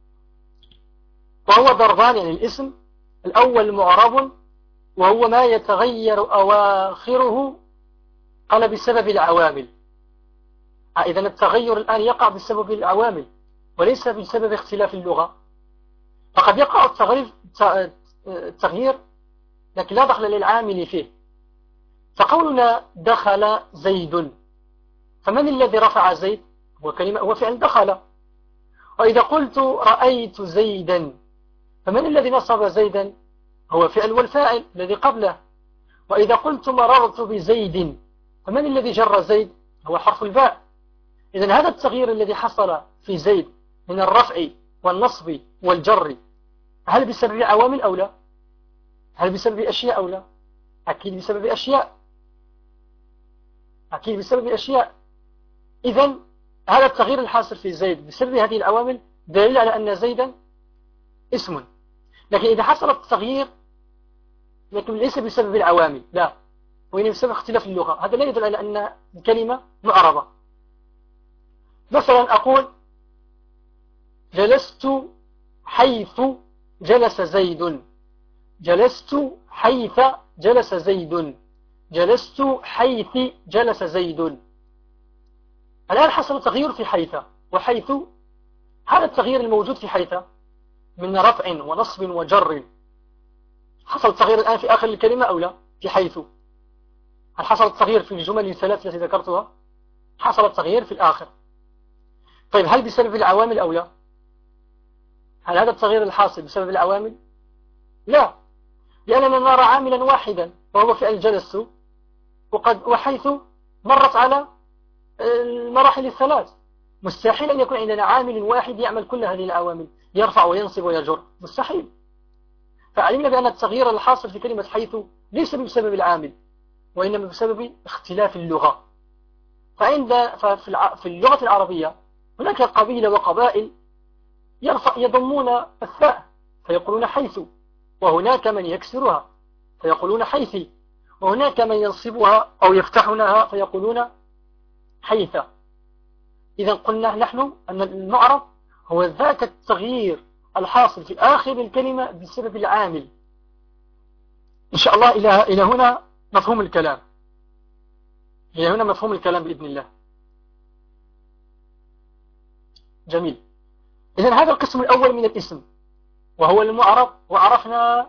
وهو ضربان، يعني الاسم الأول معرب وهو ما يتغير أواخره، قال بسبب العوامل. إذن التغير الآن يقع بسبب العوامل وليس بسبب اختلاف اللغة. فقد يقع التغيير لكن لا دخل للعامل فيه. فقولنا دخل زيد، فمن الذي رفع زيد؟ هو فعل دخل. وإذا قلت رأيت زيدا، فمن الذي نصب زيدا؟ هو فعل والفاعل الذي قبله. وإذا قلت مررت بزيد، فمن الذي جر زيد؟ هو حرف الباء. إذن هذا التغيير الذي حصل في زيد من الرفع والنصب والجر، هل بسبب عوامل أو لا؟ هل بسبب أشياء أو لا؟ أكيد بسبب أشياء. أكيد بسبب أشياء. إذن هذا التغيير الحاصل في زيد بسبب هذه العوامل دليل على أن زيدا اسم. لكن إذا حصل التغيير لكن ليس بسبب العوامل، لا، وإنما بسبب اختلاف اللغة، هذا لا يدل على أن الكلمة معربة. مثلا أقول جلست حيث جلس زيد، جلست حيث جلس زيد، جلست حيث جلس زيد. الآن حصل تغيير في حيث وحيث. هذا التغيير الموجود في حيث من رفع ونصب وجر، حصل تغيير الآن في آخر الكلمة أو لا؟ في حيث هل حصل التغيير في الجمل الثلاث التي ذكرتها؟ حصل التغيير في الآخر. طيب هل بسبب العوامل أو لا؟ هل هذا التغيير الحاصل بسبب العوامل؟ لا، لأننا نرى عاملا واحدا وهو فعل جلست، وحيث مرت على المراحل الثلاث. مستحيل أن يكون عندنا عامل واحد يعمل كل هذه العوامل، يرفع وينصب ويجر، مستحيل. فعلمنا بأن التغيير الحاصل في كلمة حيث ليس بسبب العامل، وإنما بسبب اختلاف اللغة. في اللغة العربية هناك قبيلة وقبائل يضمون الثاء فيقولون حيث، وهناك من يكسرها فيقولون حيثي، وهناك من ينصبها أو يفتحونها فيقولون حيث. إذا قلنا نحن أن المعرب هو ذاك التغيير الحاصل في آخر الكلمة بسبب العامل. إن شاء الله إلى هنا مفهوم الكلام، إلى هنا مفهوم الكلام بإذن الله. جميل. إذن هذا القسم الأول من الاسم وهو المعرب، وعرفنا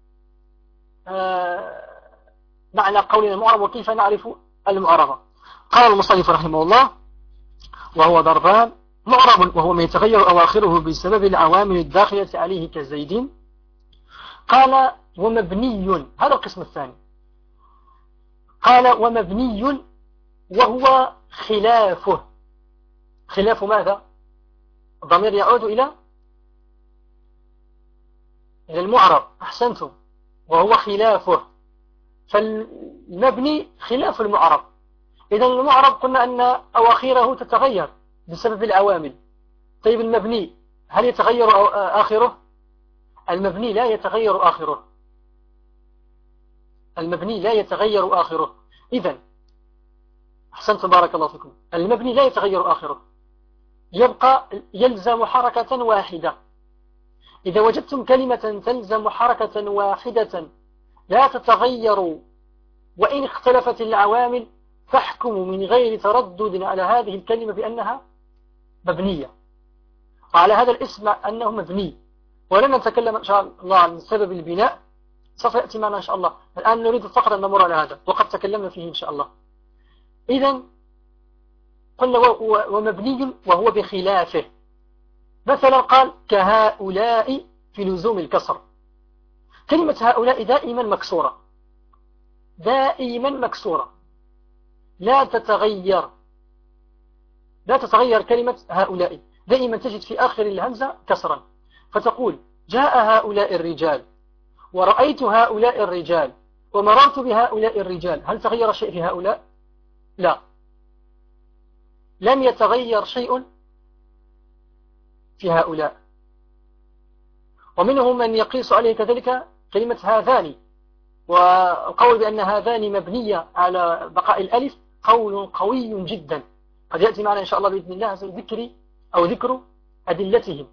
معنى قولنا المعرب وكيف نعرف المعربة. قال المصنف رحمه الله: وهو ضربان: معرب وهو ما يتغير أواخره بسبب العوامل الداخلة عليه كزيد. قال: ومبني، هذا القسم الثاني. قال: ومبني وهو خلافه. خلاف ماذا؟ الضمير يعود إلى المعرب. أحسنتم، وهو خلافه. فالمبني خلاف المعرب. إذن المعرب قلنا أن أواخره تتغير بسبب العوامل. طيب المبني هل يتغير آخره؟ المبني لا يتغير آخره. المبني لا يتغير آخره. إذن أحسنتم، بارك الله فيكم. المبني لا يتغير آخره، يبقى يلزم حركة واحدة. إذا وجدتم كلمة تلزم حركة واحدة لا تتغير وإن اختلفت العوامل، فاحكموا من غير تردد على هذه الكلمة بأنها مبنية، وعلى هذا الاسم أنه مبني. ولن نتكلم إن شاء الله عن سبب البناء، سوف يأتي معنا إن شاء الله. الآن نريد فقط أن نمر على هذا وقد تكلمنا فيه إن شاء الله. إذن قلنا ومبني وهو بخلافه. مثلا قال: كهؤلاء في لزوم الكسر. كلمة هؤلاء دائما مكسورة، دائما مكسورة، لا تتغير. لا تتغير كلمة هؤلاء، دائما تجد في آخر الهمزة كسرا. فتقول: جاء هؤلاء الرجال، ورأيت هؤلاء الرجال، ومررت بهؤلاء الرجال. هل تغير شيء في هؤلاء؟ لا، لم يتغير شيء في هؤلاء. ومنهم من يقيس عليه كذلك كلمة هذان، والقول بأن هذان مبنية على بقاء الألف قول قوي جدا. قد يأتي معنا إن شاء الله بإذن الله ذكر أدلتهم.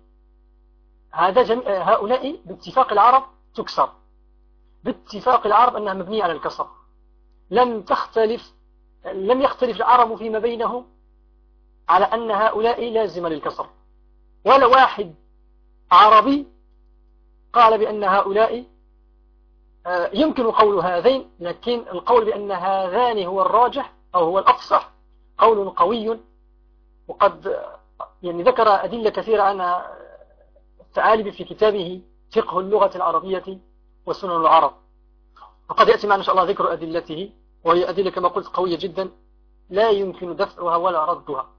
هؤلاء باتفاق العرب تكسر، باتفاق العرب أنها مبنية على الكسر. لم يختلف العرب فيما بينهم على أن هؤلاء لازمة للكسر، ولا واحد عربي قال بأن هؤلاء يمكن قول هذين، لكن القول بأن هذان هو الراجح أو هو الأفصح قول قوي. وقد ذكر أدلة كثيرة عن الثعالبي في كتابه فقه اللغة العربية وسنن العرب، وقد يأتي معنا إن شاء الله ذكر أدلته، وهي أدلة كما قلت قوية جدا لا يمكن دفعها ولا ردها.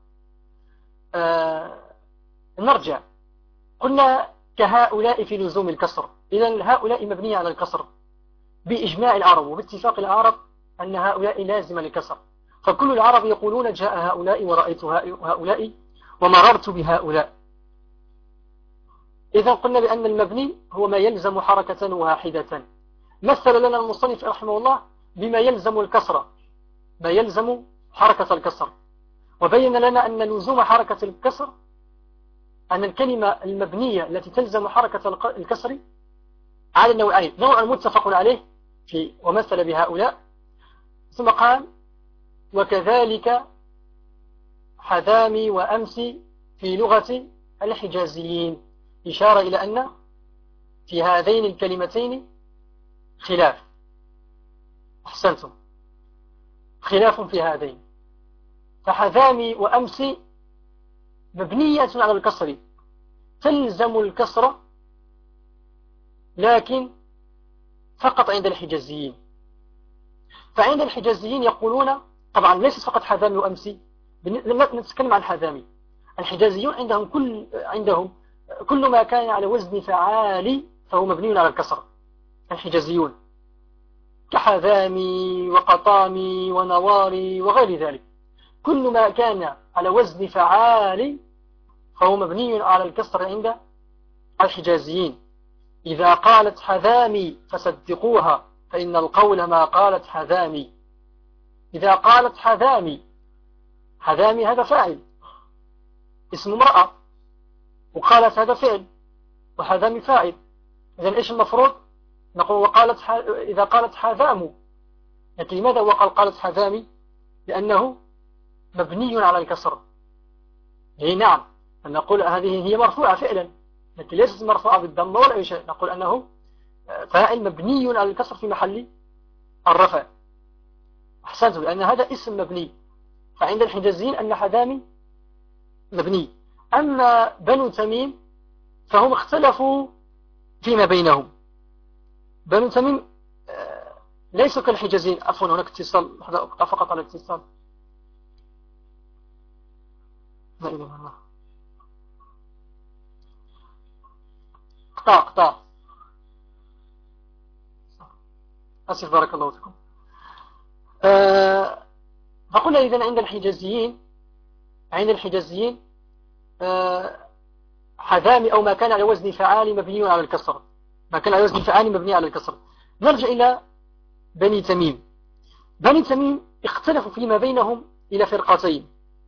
نرجع. قلنا كهؤلاء في لزوم الكسر. إذن هؤلاء مبنية على الكسر بإجماع العرب وباتفاق العرب أن هؤلاء لازم للكسر. فكل العرب يقولون جاء هؤلاء ورأيت هؤلاء ومررت بهؤلاء. إذا قلنا بأن المبني هو ما يلزم حركة واحدة. مثل لنا المصنف رحمه الله بما يلزم الكسر، ما يلزم حركة الكسر، وبين لنا أن لزوم حركة الكسر، أن الكلمة المبنية التي تلزم حركة الكسر على النوعين: نوع متفق عليه ومثل بهؤلاء، ثم قال وكذلك حذامي وأمسي في لغة الحجازيين، إشارة إلى أن في هذين الكلمتين خلاف. أحسنتم، خلاف في هذين. فحذامي وأمسي مبنية على الكسر، تلزم الكسر، لكن فقط عند الحجازيين. فعند الحجازيين يقولون، طبعا ليس فقط حذامي وأمسي، لما نتكلم عن حذامي، الحجازيون عندهم كل ما كان على وزن فعال فهو مبني على الكسر. الحجازيون كحذامي وقطامي ونواري وغير ذلك، كل ما كان على وزن فعال فهو مبني على الكسر عند الحجازيين. إذا قالت حذامي فصدقوها، فإن القول ما قالت حذامي. إذا قالت حذامي، حذامي هذا فاعل اسم امرأة، وقالت هذا فعل، وحذامي فاعل. إذن إيش المفروض نقول؟ إذا قالت حذام، لكن لماذا قالت حذامي؟ لأنه مبني على الكسر. هي نعم، نقول هذه هي مرفوعة فعلا، لكن ليست مرفوعة بالضم ولا أي شيء، نقول أنه فاعل مبني على الكسر في محل الرفع. أحسنتم، لأن هذا اسم مبني. فعند الحجازيين أن حذامي مبني. أما بنو تميم فهم اختلفوا فيما بينهم. بنو تميم ليسوا كالحجازيين. عفوا، هناك اتصال فقط على الاتصال. لا إله إلا الله. قطع أسف، بارك الله فيكم. فقلنا إذن عند الحجازيين حذامي أو ما كان على وزن فعال مبني على الكسر، ما كان على وزن فعال مبني على الكسر. نرجع إلى بني تميم. بني تميم اختلفوا فيما بينهم إلى فرقتين.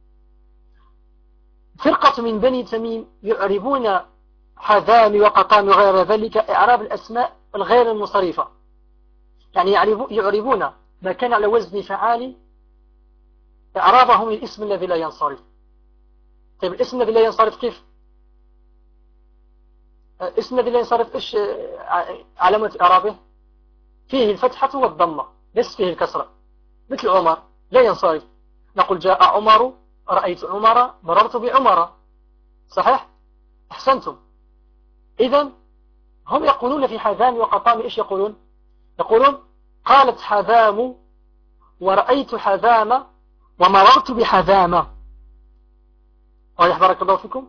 فرقة من بني تميم يعربون حذام وقطام وغير ذلك إعراب الأسماء الغير المصرفة، يعني يعربون ما كان على وزن فعال إعرابهم الاسم الذي لا ينصرف. طيب الاسم الذي لا ينصرف كيف؟ الاسم الذي لا ينصرف إيش علامة إعرابه؟ فيه الفتحة والضمة، ليس فيه الكسرة. مثل عمر لا ينصرف، نقول جاء عمر، رأيت عمر، مررت بعمر. صحيح؟ أحسنتم. إذن هم يقولون في حذام وقطام إيش يقولون؟ يقولون قالت حذام ورأيت حذام ومررت بحذام. واضح بارك الله فيكم؟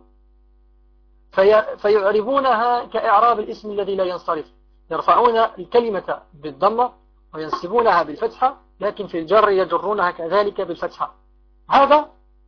فيعربونها كإعراب الاسم الذي لا ينصرف، يرفعون الكلمة بالضمة وينسبونها بالفتحة، لكن في الجر يجرونها كذلك بالفتحة. هذا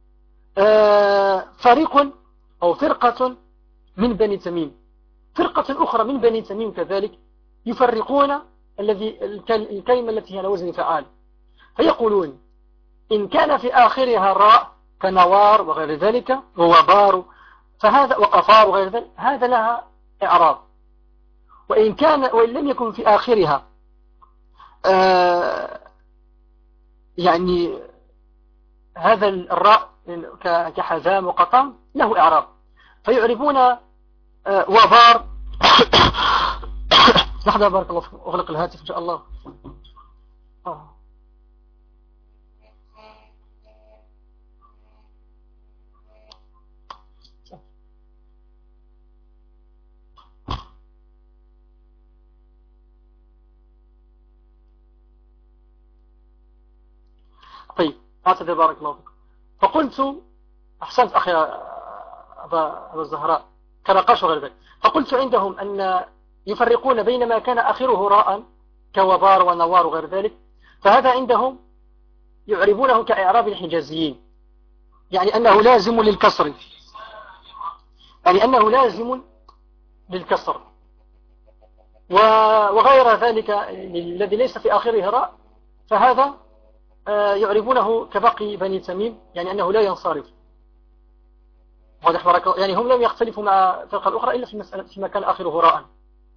فريق أو فرقة من بني تميم. فرقة أخرى من بني تميم كذلك يفرقون الكلمة التي هي على وزن فعال، فيقولون إن كان في آخرها راء كنوار وغير ذلك ووبار فهذا وقفار وغير ذلك، هذا لها إعراب. وإن لم يكن في آخرها يعني هذا الراء كحذام وقطام له إعراب، فيعربون وبار. لحظة بارك الله فيكم، أغلق الهاتف إن شاء الله. طيب أعتذر بارك الله فيكم. فقلت أحسنت أخي أبا الزهراء كنقاش وغير ذلك. فقلت عندهم أن يفرقون بين ما كان آخره راء كوبار ونوار وغير ذلك، فهذا عندهم يعربونه كإعراب الحجازيين، يعني أنه لازم للكسر، يعني أنه لازم للكسر، وغير ذلك الذي ليس في آخره راء فهذا يعربونه كباقي بني تميم، يعني أنه لا ينصرف. واضح بارك الله؟ يعني هم لم يختلفوا مع الفرقة الأخرى إلا في مسألة فيما كان آخره راء.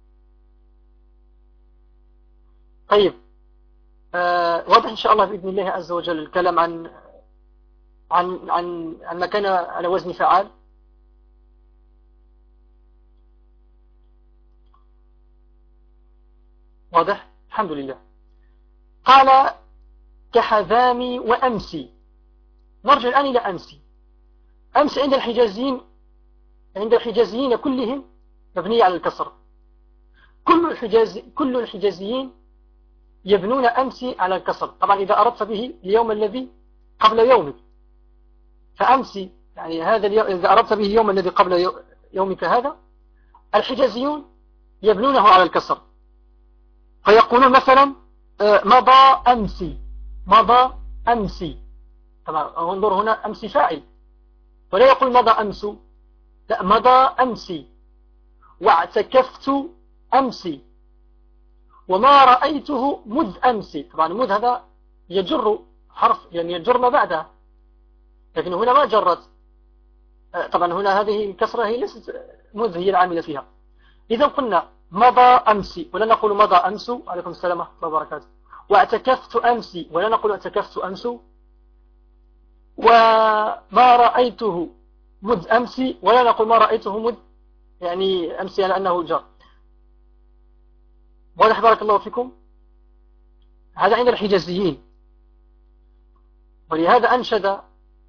طيب واضح إن شاء الله بإذن الله عز وجل الكلام عن ما كان على وزن فعال. واضح الحمد لله. قال كحذامي وأمسي. نرجع الآن إلى أمسي. أمسي عند الحجازيين كلهم مبنية على الكسر. كل الحجازيين يبنون أمسي على الكسر. طبعا إذا أردت به اليوم الذي قبل يومك فأمسي، يعني هذا اليوم إذا أردت به اليوم الذي قبل يومك هذا، الحجازيون يبنونه على الكسر، فيقولون مثلا مضى أمسي، مضى أمسي. طبعا انظر هنا أمسي فاعل، ولا يقول مضى أمس، لا مضى أمسي، واعتكفت أمسي، وما رأيته مذ أمسي. طبعا مذ هذا يجر حرف، يعني يجر ما بعدها، لكن هنا ما جرت. طبعا هنا هذه الكسرة هي ليست مذ هي العاملة فيها. إذا قلنا مضى أمسي ولا نقول مضى أمس، عليكم السلام ورحمة الله وبركاته، واعتكفت أمسي ولا نقول اعتكفت أمس، وما رأيته مذ أمسي ولا نقول ما رأيته مذ يعني أمسي على أنه جار. واضح بارك الله فيكم؟ هذا عند الحجازيين. ولهذا أنشد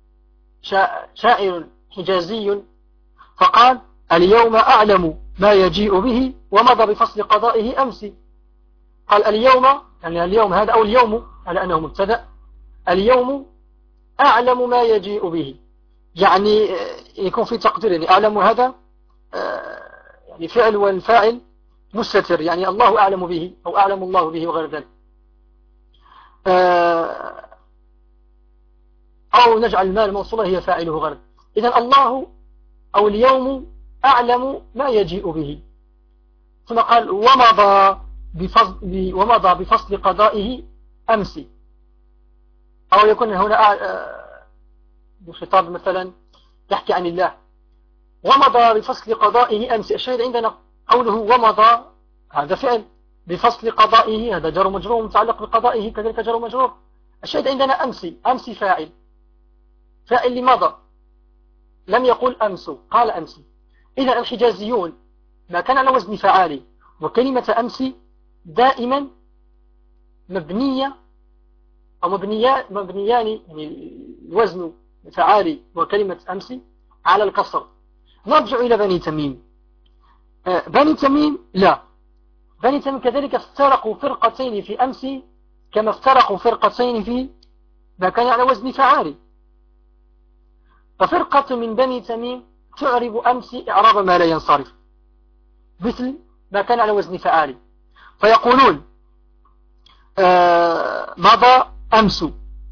شاعر حجازي فقال اليوم أعلم ما يجيء به ومضى بفصل قضائه أمسي. قال اليوم، يعني اليوم هذا أو اليوم على أنه مبتدأ، اليوم أعلم ما يجيء به، يعني يكون في تقدير، يعني أعلم هذا يعني فعل والفاعل مستتر، يعني الله أعلم به أو أعلم الله به وغير ذلك. أو نجعل المال موصولة هي فاعله غير. إذن الله أو اليوم أعلم ما يجيء به. ثم قال ومضى بفصل قضائه أمسي. أو يكون هنا بخطاب مثلا يحكي عن الله، ومضى بفصل قضائه أمسي. الشاهد عندنا قوله ومضى، هذا فعل، بفصل قضائه هذا جر مجرور متعلق بقضائه كذلك جر مجرور. الشاهد عندنا أمسي، أمسي فاعل لمضى، لم يقول أمس، قال أمسي. إذا الحجازيون ما كان على وزن فعالي وكلمة أمسي دائما مبنية أو مبنيان، يعني الوزن فعالي وكلمة أمسي على الكسر. نرجع إلى بني تميم. بني تميم لا، بني تميم كذلك افترقوا فرقتين في أمسي كما افترقوا فرقتين في ما كان على وزن فعالي. ففرقة من بني تميم تعرب أمسي إعراب ما لا ينصرف مثل ما كان على وزن فعالي، فيقولون مضى أمس،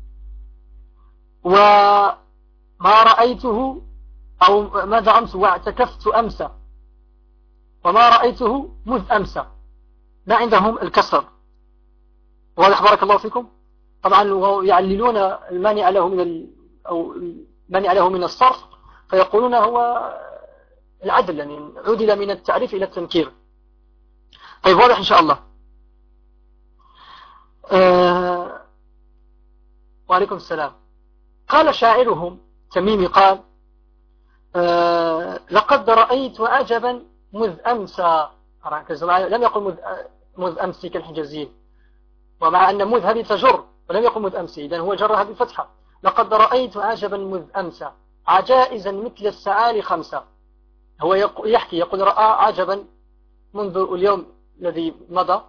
وما رأيته، أو ماذا أمس، واعتكفت أمس، وما رأيته مذ أمس. ما عندهم الكسر. واضح بارك الله فيكم؟ طبعا يعللون المانع له أو المانع له من الصرف، فيقولون هو العدل، يعني عدل من التعريف إلى التنكير. طيب واضح إن شاء الله. وعليكم السلام. قال شاعرهم تميمي قال لقد رأيت عجبا مذ أمسى. لم يقل مذ أمسي كالحجازيين، ومع أن مذ هذه تجر ولم يقل مذ أمسي، إذن هو جرها بالفتحة. لقد رأيت عجبا مذ أمسى عجائزا مثل السعال خمسة. هو يحكي يقول رأى عجبا منذ اليوم الذي مضى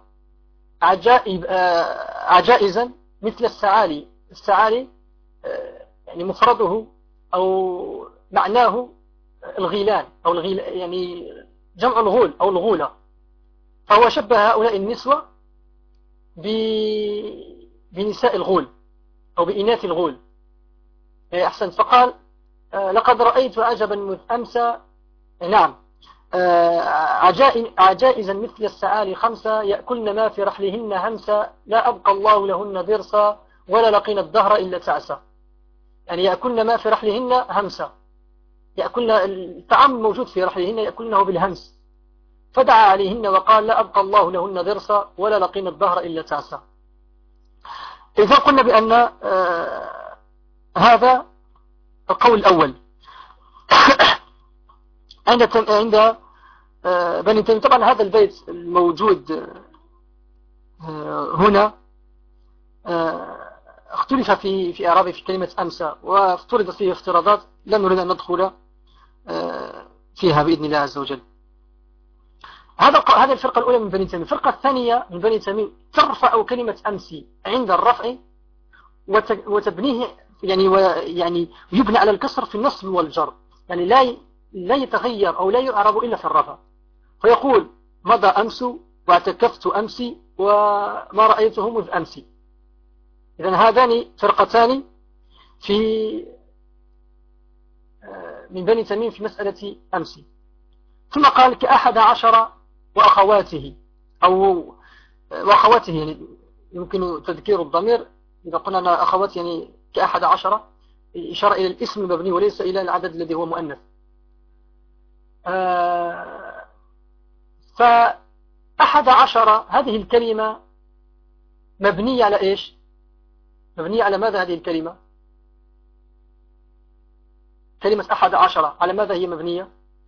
عجائزا مثل السعالي. السعالي يعني مفرده أو معناه الغيلان أو يعني جمع الغول أو الغولة. فهو شبه هؤلاء النسوة بنساء الغول، أو بإناث الغول. أحسنت. فقال لقد رأيت عجبا مذ أمسى. نعم. عجائزا مثل السعال 5 يأكلن ما في رحلهن همسا لا أبقى الله لهن ضرسا ولا لقينا الدهر إلا تعسى. يعني يأكلن ما في رحلهن همسا، يأكلن الطعام موجود في رحلهن يأكلنه بالهمس، فدعا عليهن وقال لا أبقى الله لهن ضرسا ولا لقينا الدهر إلا تعسى. إذا قلنا بأن هذا القول الأول عند بني تميم. طبعا هذا البيت الموجود هنا اختلف في إعرابه في كلمة أمسى، وافترضت فيه افتراضات لا نريد أن ندخل فيها بإذن الله عز وجل. هذا الفرقة الأولى من بني تميم. الفرقة الثانية من بني تميم ترفع كلمة أمسي عند الرفع وتبنيه يعني يبنى على الكسر في النصب والجر، يعني لا يتغير أو لا يعرب إلا في الرفع، فيقول مضى أمس واعتكفت أمسي وما رأيته مذ أمسي. إذن هذان فرقتان من بني تميم في مسألة أمسي. ثم قال ك11 وأخواته أو وأخواته، يعني يمكن تذكير الضمير إذا قلنا أن أخوات يعني ك11 إشارة إلى الاسم المبني وليس إلى العدد الذي هو مؤنث. ف11 هذه الكلمة مبنية على إيش؟ مبنية على ماذا هذه الكلمة؟ كلمة 11 على ماذا هي مبنية؟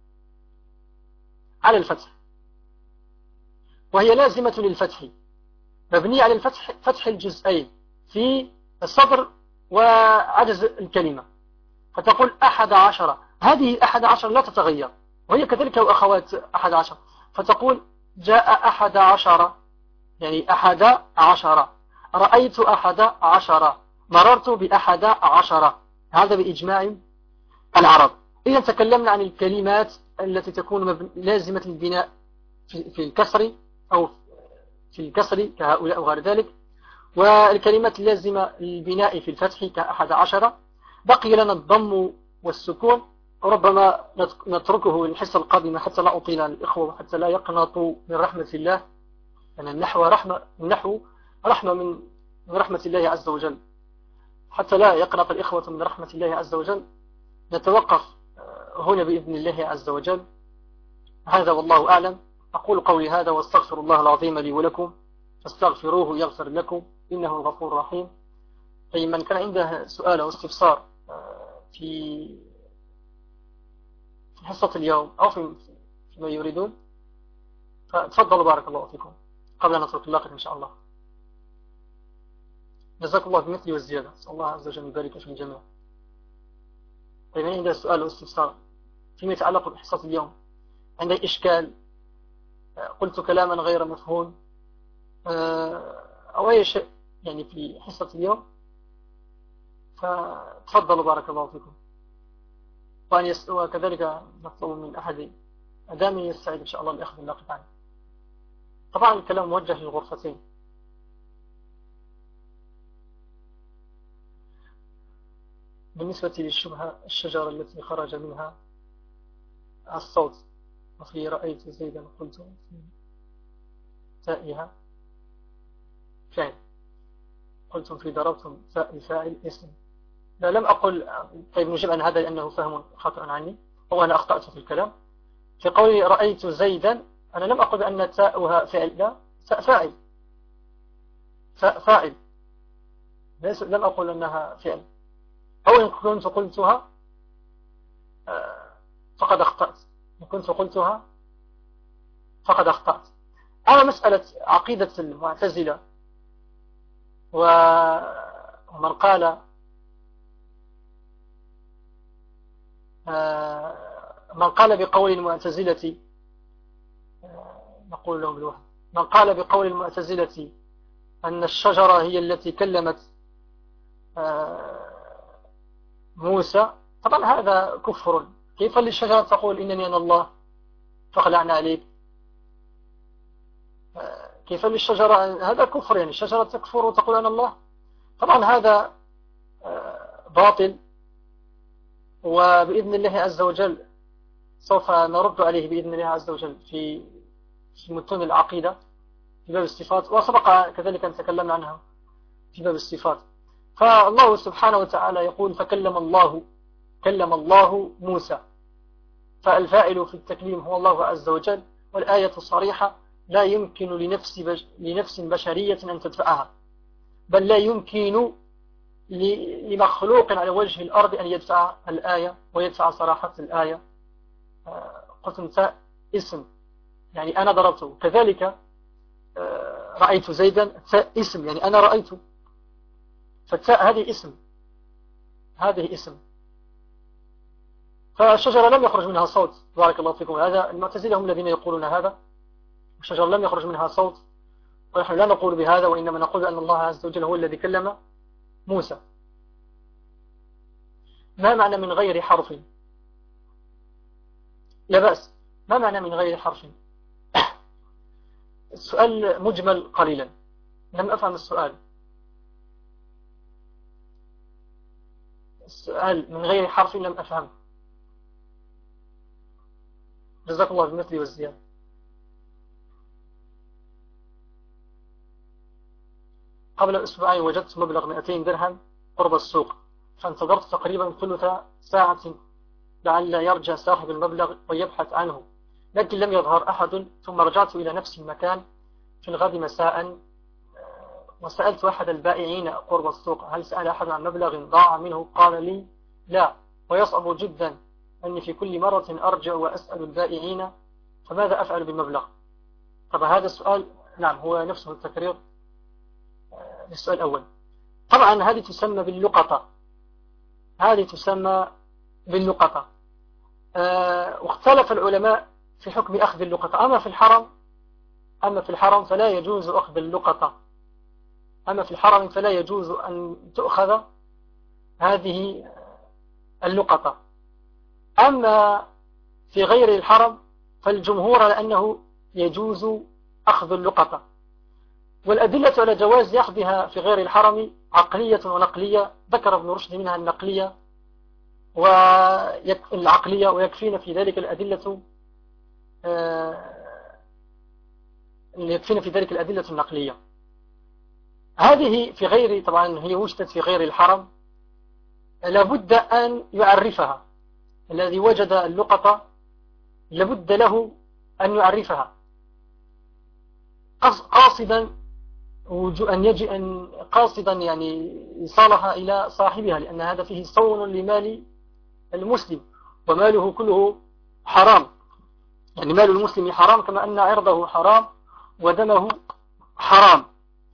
على الفتح، وهي لازمة للفتح، مبنية على الفتح، فتح الجزئين في الصدر وعجز الكلمة، فتقول 11. هذه 11 لا تتغير، وهي كذلك وأخوات 11، فتقول جاء 11، يعني 11، رأيت 11، مررت ب11. هذا بإجماع العرب. إذا تكلمنا عن الكلمات التي تكون لازمة للبناء في الكسر أو في الكسر كهؤلاء وغير ذلك، والكلمات اللازمة للبناء في الفتح ك11. بقي لنا الضم والسكون، وربما نتركه للحصة القادمة حتى لا أطيل على الإخوة وحتى لا يقنطوا من رحمة الله، يعني النحو رحمة من رحمة الله عز وجل، حتى لا يقنط الإخوة من رحمة الله عز وجل. نتوقف هنا بإذن الله عز وجل. هذا والله أعلم. أقول قولي هذا واستغفر الله العظيم لي ولكم، فاستغفروه يغفر لكم إنه الغفور الرحيم. أي من كان عنده سؤال أو استفسار في حصة اليوم أو فيما يريدون فتفضلوا، بارك الله فيكم، قبل أن نترك اللاقط إن شاء الله. جزاك الله بمثلي والزيادة، أسأل الله عز وجل يبارك في الجميع. طيب من عنده سؤال أو استفسار فيما يتعلق بحصة اليوم، عنده إشكال، قلت كلاما غير مفهوم أو أي شيء يعني في حصة اليوم، فتفضلوا بارك الله فيكم. وكذلك نطلب من أحد أدامي يستعد إن شاء الله لأخذ اللاقط عنه. طبعا الكلام موجه للغرفتين. بالنسبة للشبهة الشجرة التي خرج منها الصوت وفي رأيت زيدا قلت في تائها فعل، قلتم في ضربتم فاعل اسم. لا لم أقل. طيب نجيب عن هذا لأنه فهم خاطئ عني، أو أنا أخطأت في الكلام. في قولي رأيت زيدا أنا لم أقل بأن تاؤها فعل، لا، فاعل، فاعل، لم أقل أنها فعل. أو إن كنت قلتها فقد أخطأت، إن كنت قلتها فقد أخطأت. أما مسألة عقيدة المعتزلة ومن قال بقول المعتزلة، نقول لهم بالوحد، من قال بقول المعتزلة أن الشجرة هي التي كلمت موسى، طبعا هذا كفر. كيف للشجرة تقول إنني أنا الله فخلعنا عليك؟ كيف للشجرة؟ هذا كفر، يعني الشجرة تكفر وتقول أنا الله. طبعا هذا باطل، وبإذن الله عز وجل سوف نرد عليه بإذن الله عز وجل في متون العقيدة في باب الصفات، وسبق كذلك أن تكلمنا عنها في باب الصفات. فالله سبحانه وتعالى يقول كلم الله موسى، فالفاعل في التكليم هو الله عز وجل، والآية صريحة لا يمكن لنفس بشرية أن تدفعها، بل لا يمكن لمخلوق على وجه الأرض أن يدفع الآية ويدفع صراحة الآية. قلت انت اسم، يعني أنا ضربته، كذلك رأيت زيدا، التاء اسم، يعني أنا رأيته، فالتاء هذه اسم. فالشجرة لم يخرج منها صوت، بارك الله فيكم. هذا المعتزلة هم الذين يقولون هذا، الشجرة لم يخرج منها صوت، ونحن لا نقول بهذا، وإنما نقول أن الله عز وجل هو الذي كلم موسى. ما معنى من غير حرف؟ لا بأس، ما معنى من غير حرف؟ السؤال مجمل قليلا، لم أفهم السؤال. السؤال من غير حرف لم أفهم. جزاك الله بمثلي والزيادة. قبل أسبوعين وجدت مبلغ 200 درهم قرب السوق، فانتظرت تقريبا ثلث ساعة لعل يرجع صاحب المبلغ ويبحث عنه، لكن لم يظهر أحد. ثم رجعت إلى نفس المكان في الغد مساء، وسألت أحد البائعين قرب السوق هل سأل أحد عن مبلغ ضاع منه؟ قال لي لا، ويصعب جدا أني في كل مرة أرجع وأسأل البائعين، فماذا أفعل بالمبلغ؟ طب هذا السؤال نعم هو نفسه التكرير للسؤال الأول. طبعا هذه تسمى باللقطة. واختلف العلماء في حكم أخذ اللقطة. أما في الحرم فلا يجوز أخذ اللقطة، فلا يجوز أن تؤخذ هذه اللقطة. أما في غير الحرم فالجمهور لأنه يجوز أخذ اللقطة، والأدلة على جواز أخذها في غير الحرم عقلية ونقلية. ذكر ابن رشد منها النقلية والعقلية، ويكفينا في ذلك الأدلة النقلية. هذه في غير، طبعا هي وجدت في غير الحرم، لابد أن يعرفها. الذي وجد اللقطة لابد له أن يعرفها قاصدا قاصدا يعني إيصالها إلى صاحبها، لأن هذا فيه صون لمال المسلم، وماله كله حرام، يعني مال المسلم حرام كما أن عرضه حرام ودمه حرام.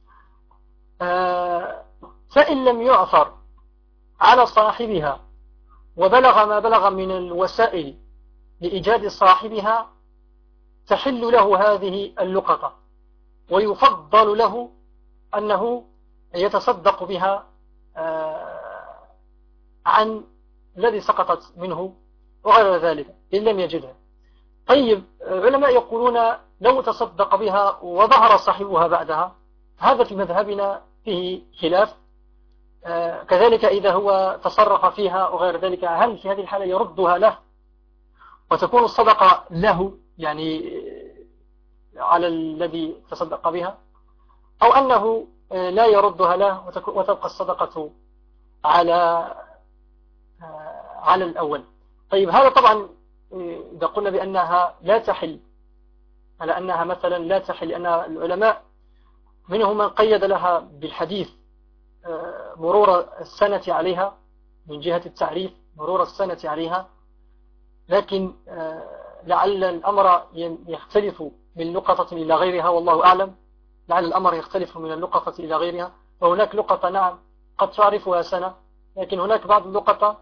فإن لم يعثر على صاحبها وبلغ ما بلغ من الوسائل لإيجاد صاحبها، تحل له هذه اللقطة، ويفضل له أنه يتصدق بها عن الذي سقطت منه وغير ذلك إن لم يجدها. طيب علماء يقولون لو تصدق بها وظهر صاحبها بعدها، هذا في مذهبنا فيه خلاف. كذلك إذا هو تصرف فيها وغير ذلك، هل في هذه الحالة يردها له وتكون الصدقة له، يعني على الذي تصدق بها، أو أنه لا يردها له وتبقى الصدقة على الأول. طيب هذا طبعا إذا قلنا بأنها لا تحل، على أنها مثلا لا تحل، لأن العلماء منهم من قيد لها بالحديث مرور السنة عليها، من جهة التعريف مرور السنة عليها، لكن لعل الأمر يختلف من لقطة إلى غيرها، والله أعلم. لعل الأمر يختلف من اللقطة إلى غيرها، وهناك لقطة نعم قد تعرفها سنة، لكن هناك بعض اللقطة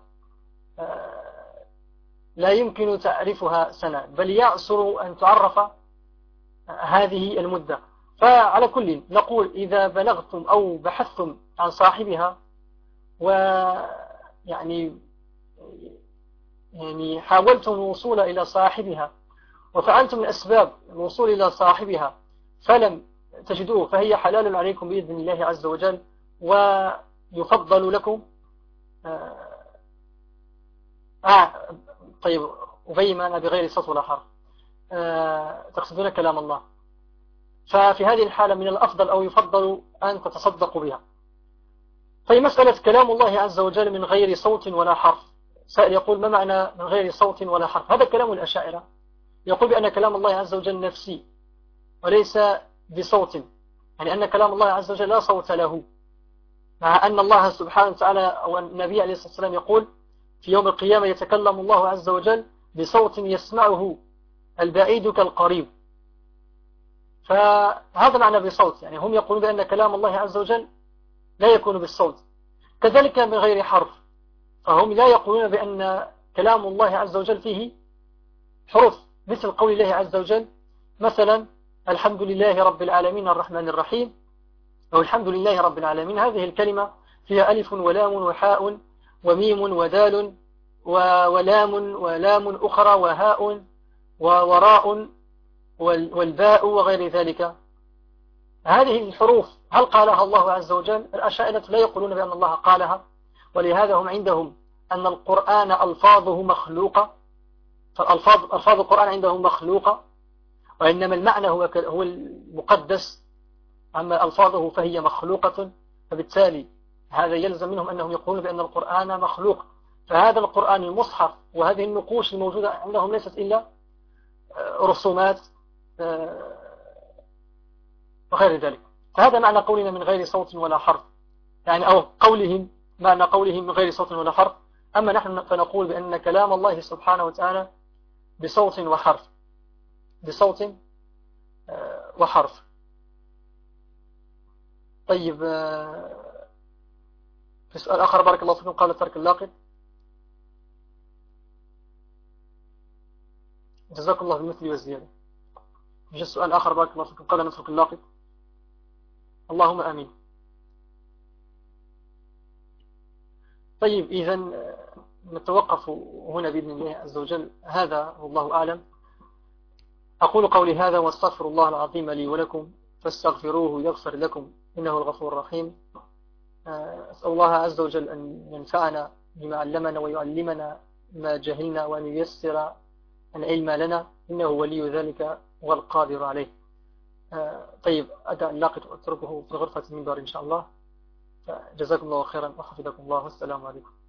لا يمكن تعرفها سنة، بل يعسر أن تعرف هذه المدة. فعلى كل نقول إذا بلغتم أو بحثتم عن صاحبها ويعني حاولتم الوصول إلى صاحبها وفعلتم الأسباب الوصول إلى صاحبها فلم تجدوه، فهي حلال عليكم بإذن الله عز وجل، ويفضل لكم طيب أبين معنى بغير صوت ولا حرف. تقصدون كلام الله، ففي هذه الحالة من الأفضل أو يفضل أن تتصدقوا بها. طيب مسألة كلام الله عز وجل من غير صوت ولا حرف، سائل يقول ما معنى من غير صوت ولا حرف؟ هذا كلام الأشاعرة، يقول بأن كلام الله عز وجل نفسي وليس بصوت، يعني أن كلام الله عز وجل لا صوت له، مع أن الله سبحانه وتعالى أو النبي عليه الصلاة والسلام يقول في يوم القيامة يتكلم الله عز وجل بصوت يسمعه البعيد كالقريب. فهذا معنى بصوت، يعني هم يقولون بأن كلام الله عز وجل لا يكون بالصوت. كذلك من غير حرف، فهم لا يقولون بأن كلام الله عز وجل فيه حروف، مثل قول الله عز وجل مثلا الحمد لله رب العالمين الرحمن الرحيم، أو الحمد لله رب العالمين، هذه الكلمة فيها ألف ولام وحاء وميم ودال ولام أخرى وهاء ووراء والباء وغير ذلك. هذه الحروف هل قالها الله عز وجل؟ الأشاعرة لا يقولون بأن الله قالها، ولهذا هم عندهم أن القرآن ألفاظه مخلوقة، فألفاظ القرآن عندهم مخلوقة، وإنما المعنى هو المقدس، أما ألفاظه فهي مخلوقة. فبالتالي هذا يلزم منهم أنهم يقولون بأن القرآن مخلوق. فهذا القرآن المصحف وهذه النقوش الموجودة عندهم ليست إلا رسومات وغير ذلك. فهذا معنى قولنا من غير صوت ولا حرف، يعني أو قولهم معنى قولهم من غير صوت ولا حرف. أما نحن فنقول بأن كلام الله سبحانه وتعالى بصوت وحرف، بصوت وحرف. طيب في سؤال آخر بارك الله فيكم، قال ترك اللاقط. جزاك الله بالمثل والزيادة. في سؤال آخر بارك الله فيكم، قال نترك اللاقط. اللهم آمين. طيب إذا نتوقف هنا بإذن الله عز وجل، هذا والله أعلم. أقول قولي هذا واستغفر الله العظيم لي ولكم فاستغفروه يغفر لكم إنه الغفور الرحيم. أسأل الله عز وجل أن ينفعنا بما علمنا ويعلمنا ما جهلنا وأن ييسر العلم لنا إنه ولي ذلك والقادر عليه. طيب أدع اللاقط وأتركه في غرفة المنبر إن شاء الله. جزاكم الله خيرا وحفظكم الله والسلام عليكم.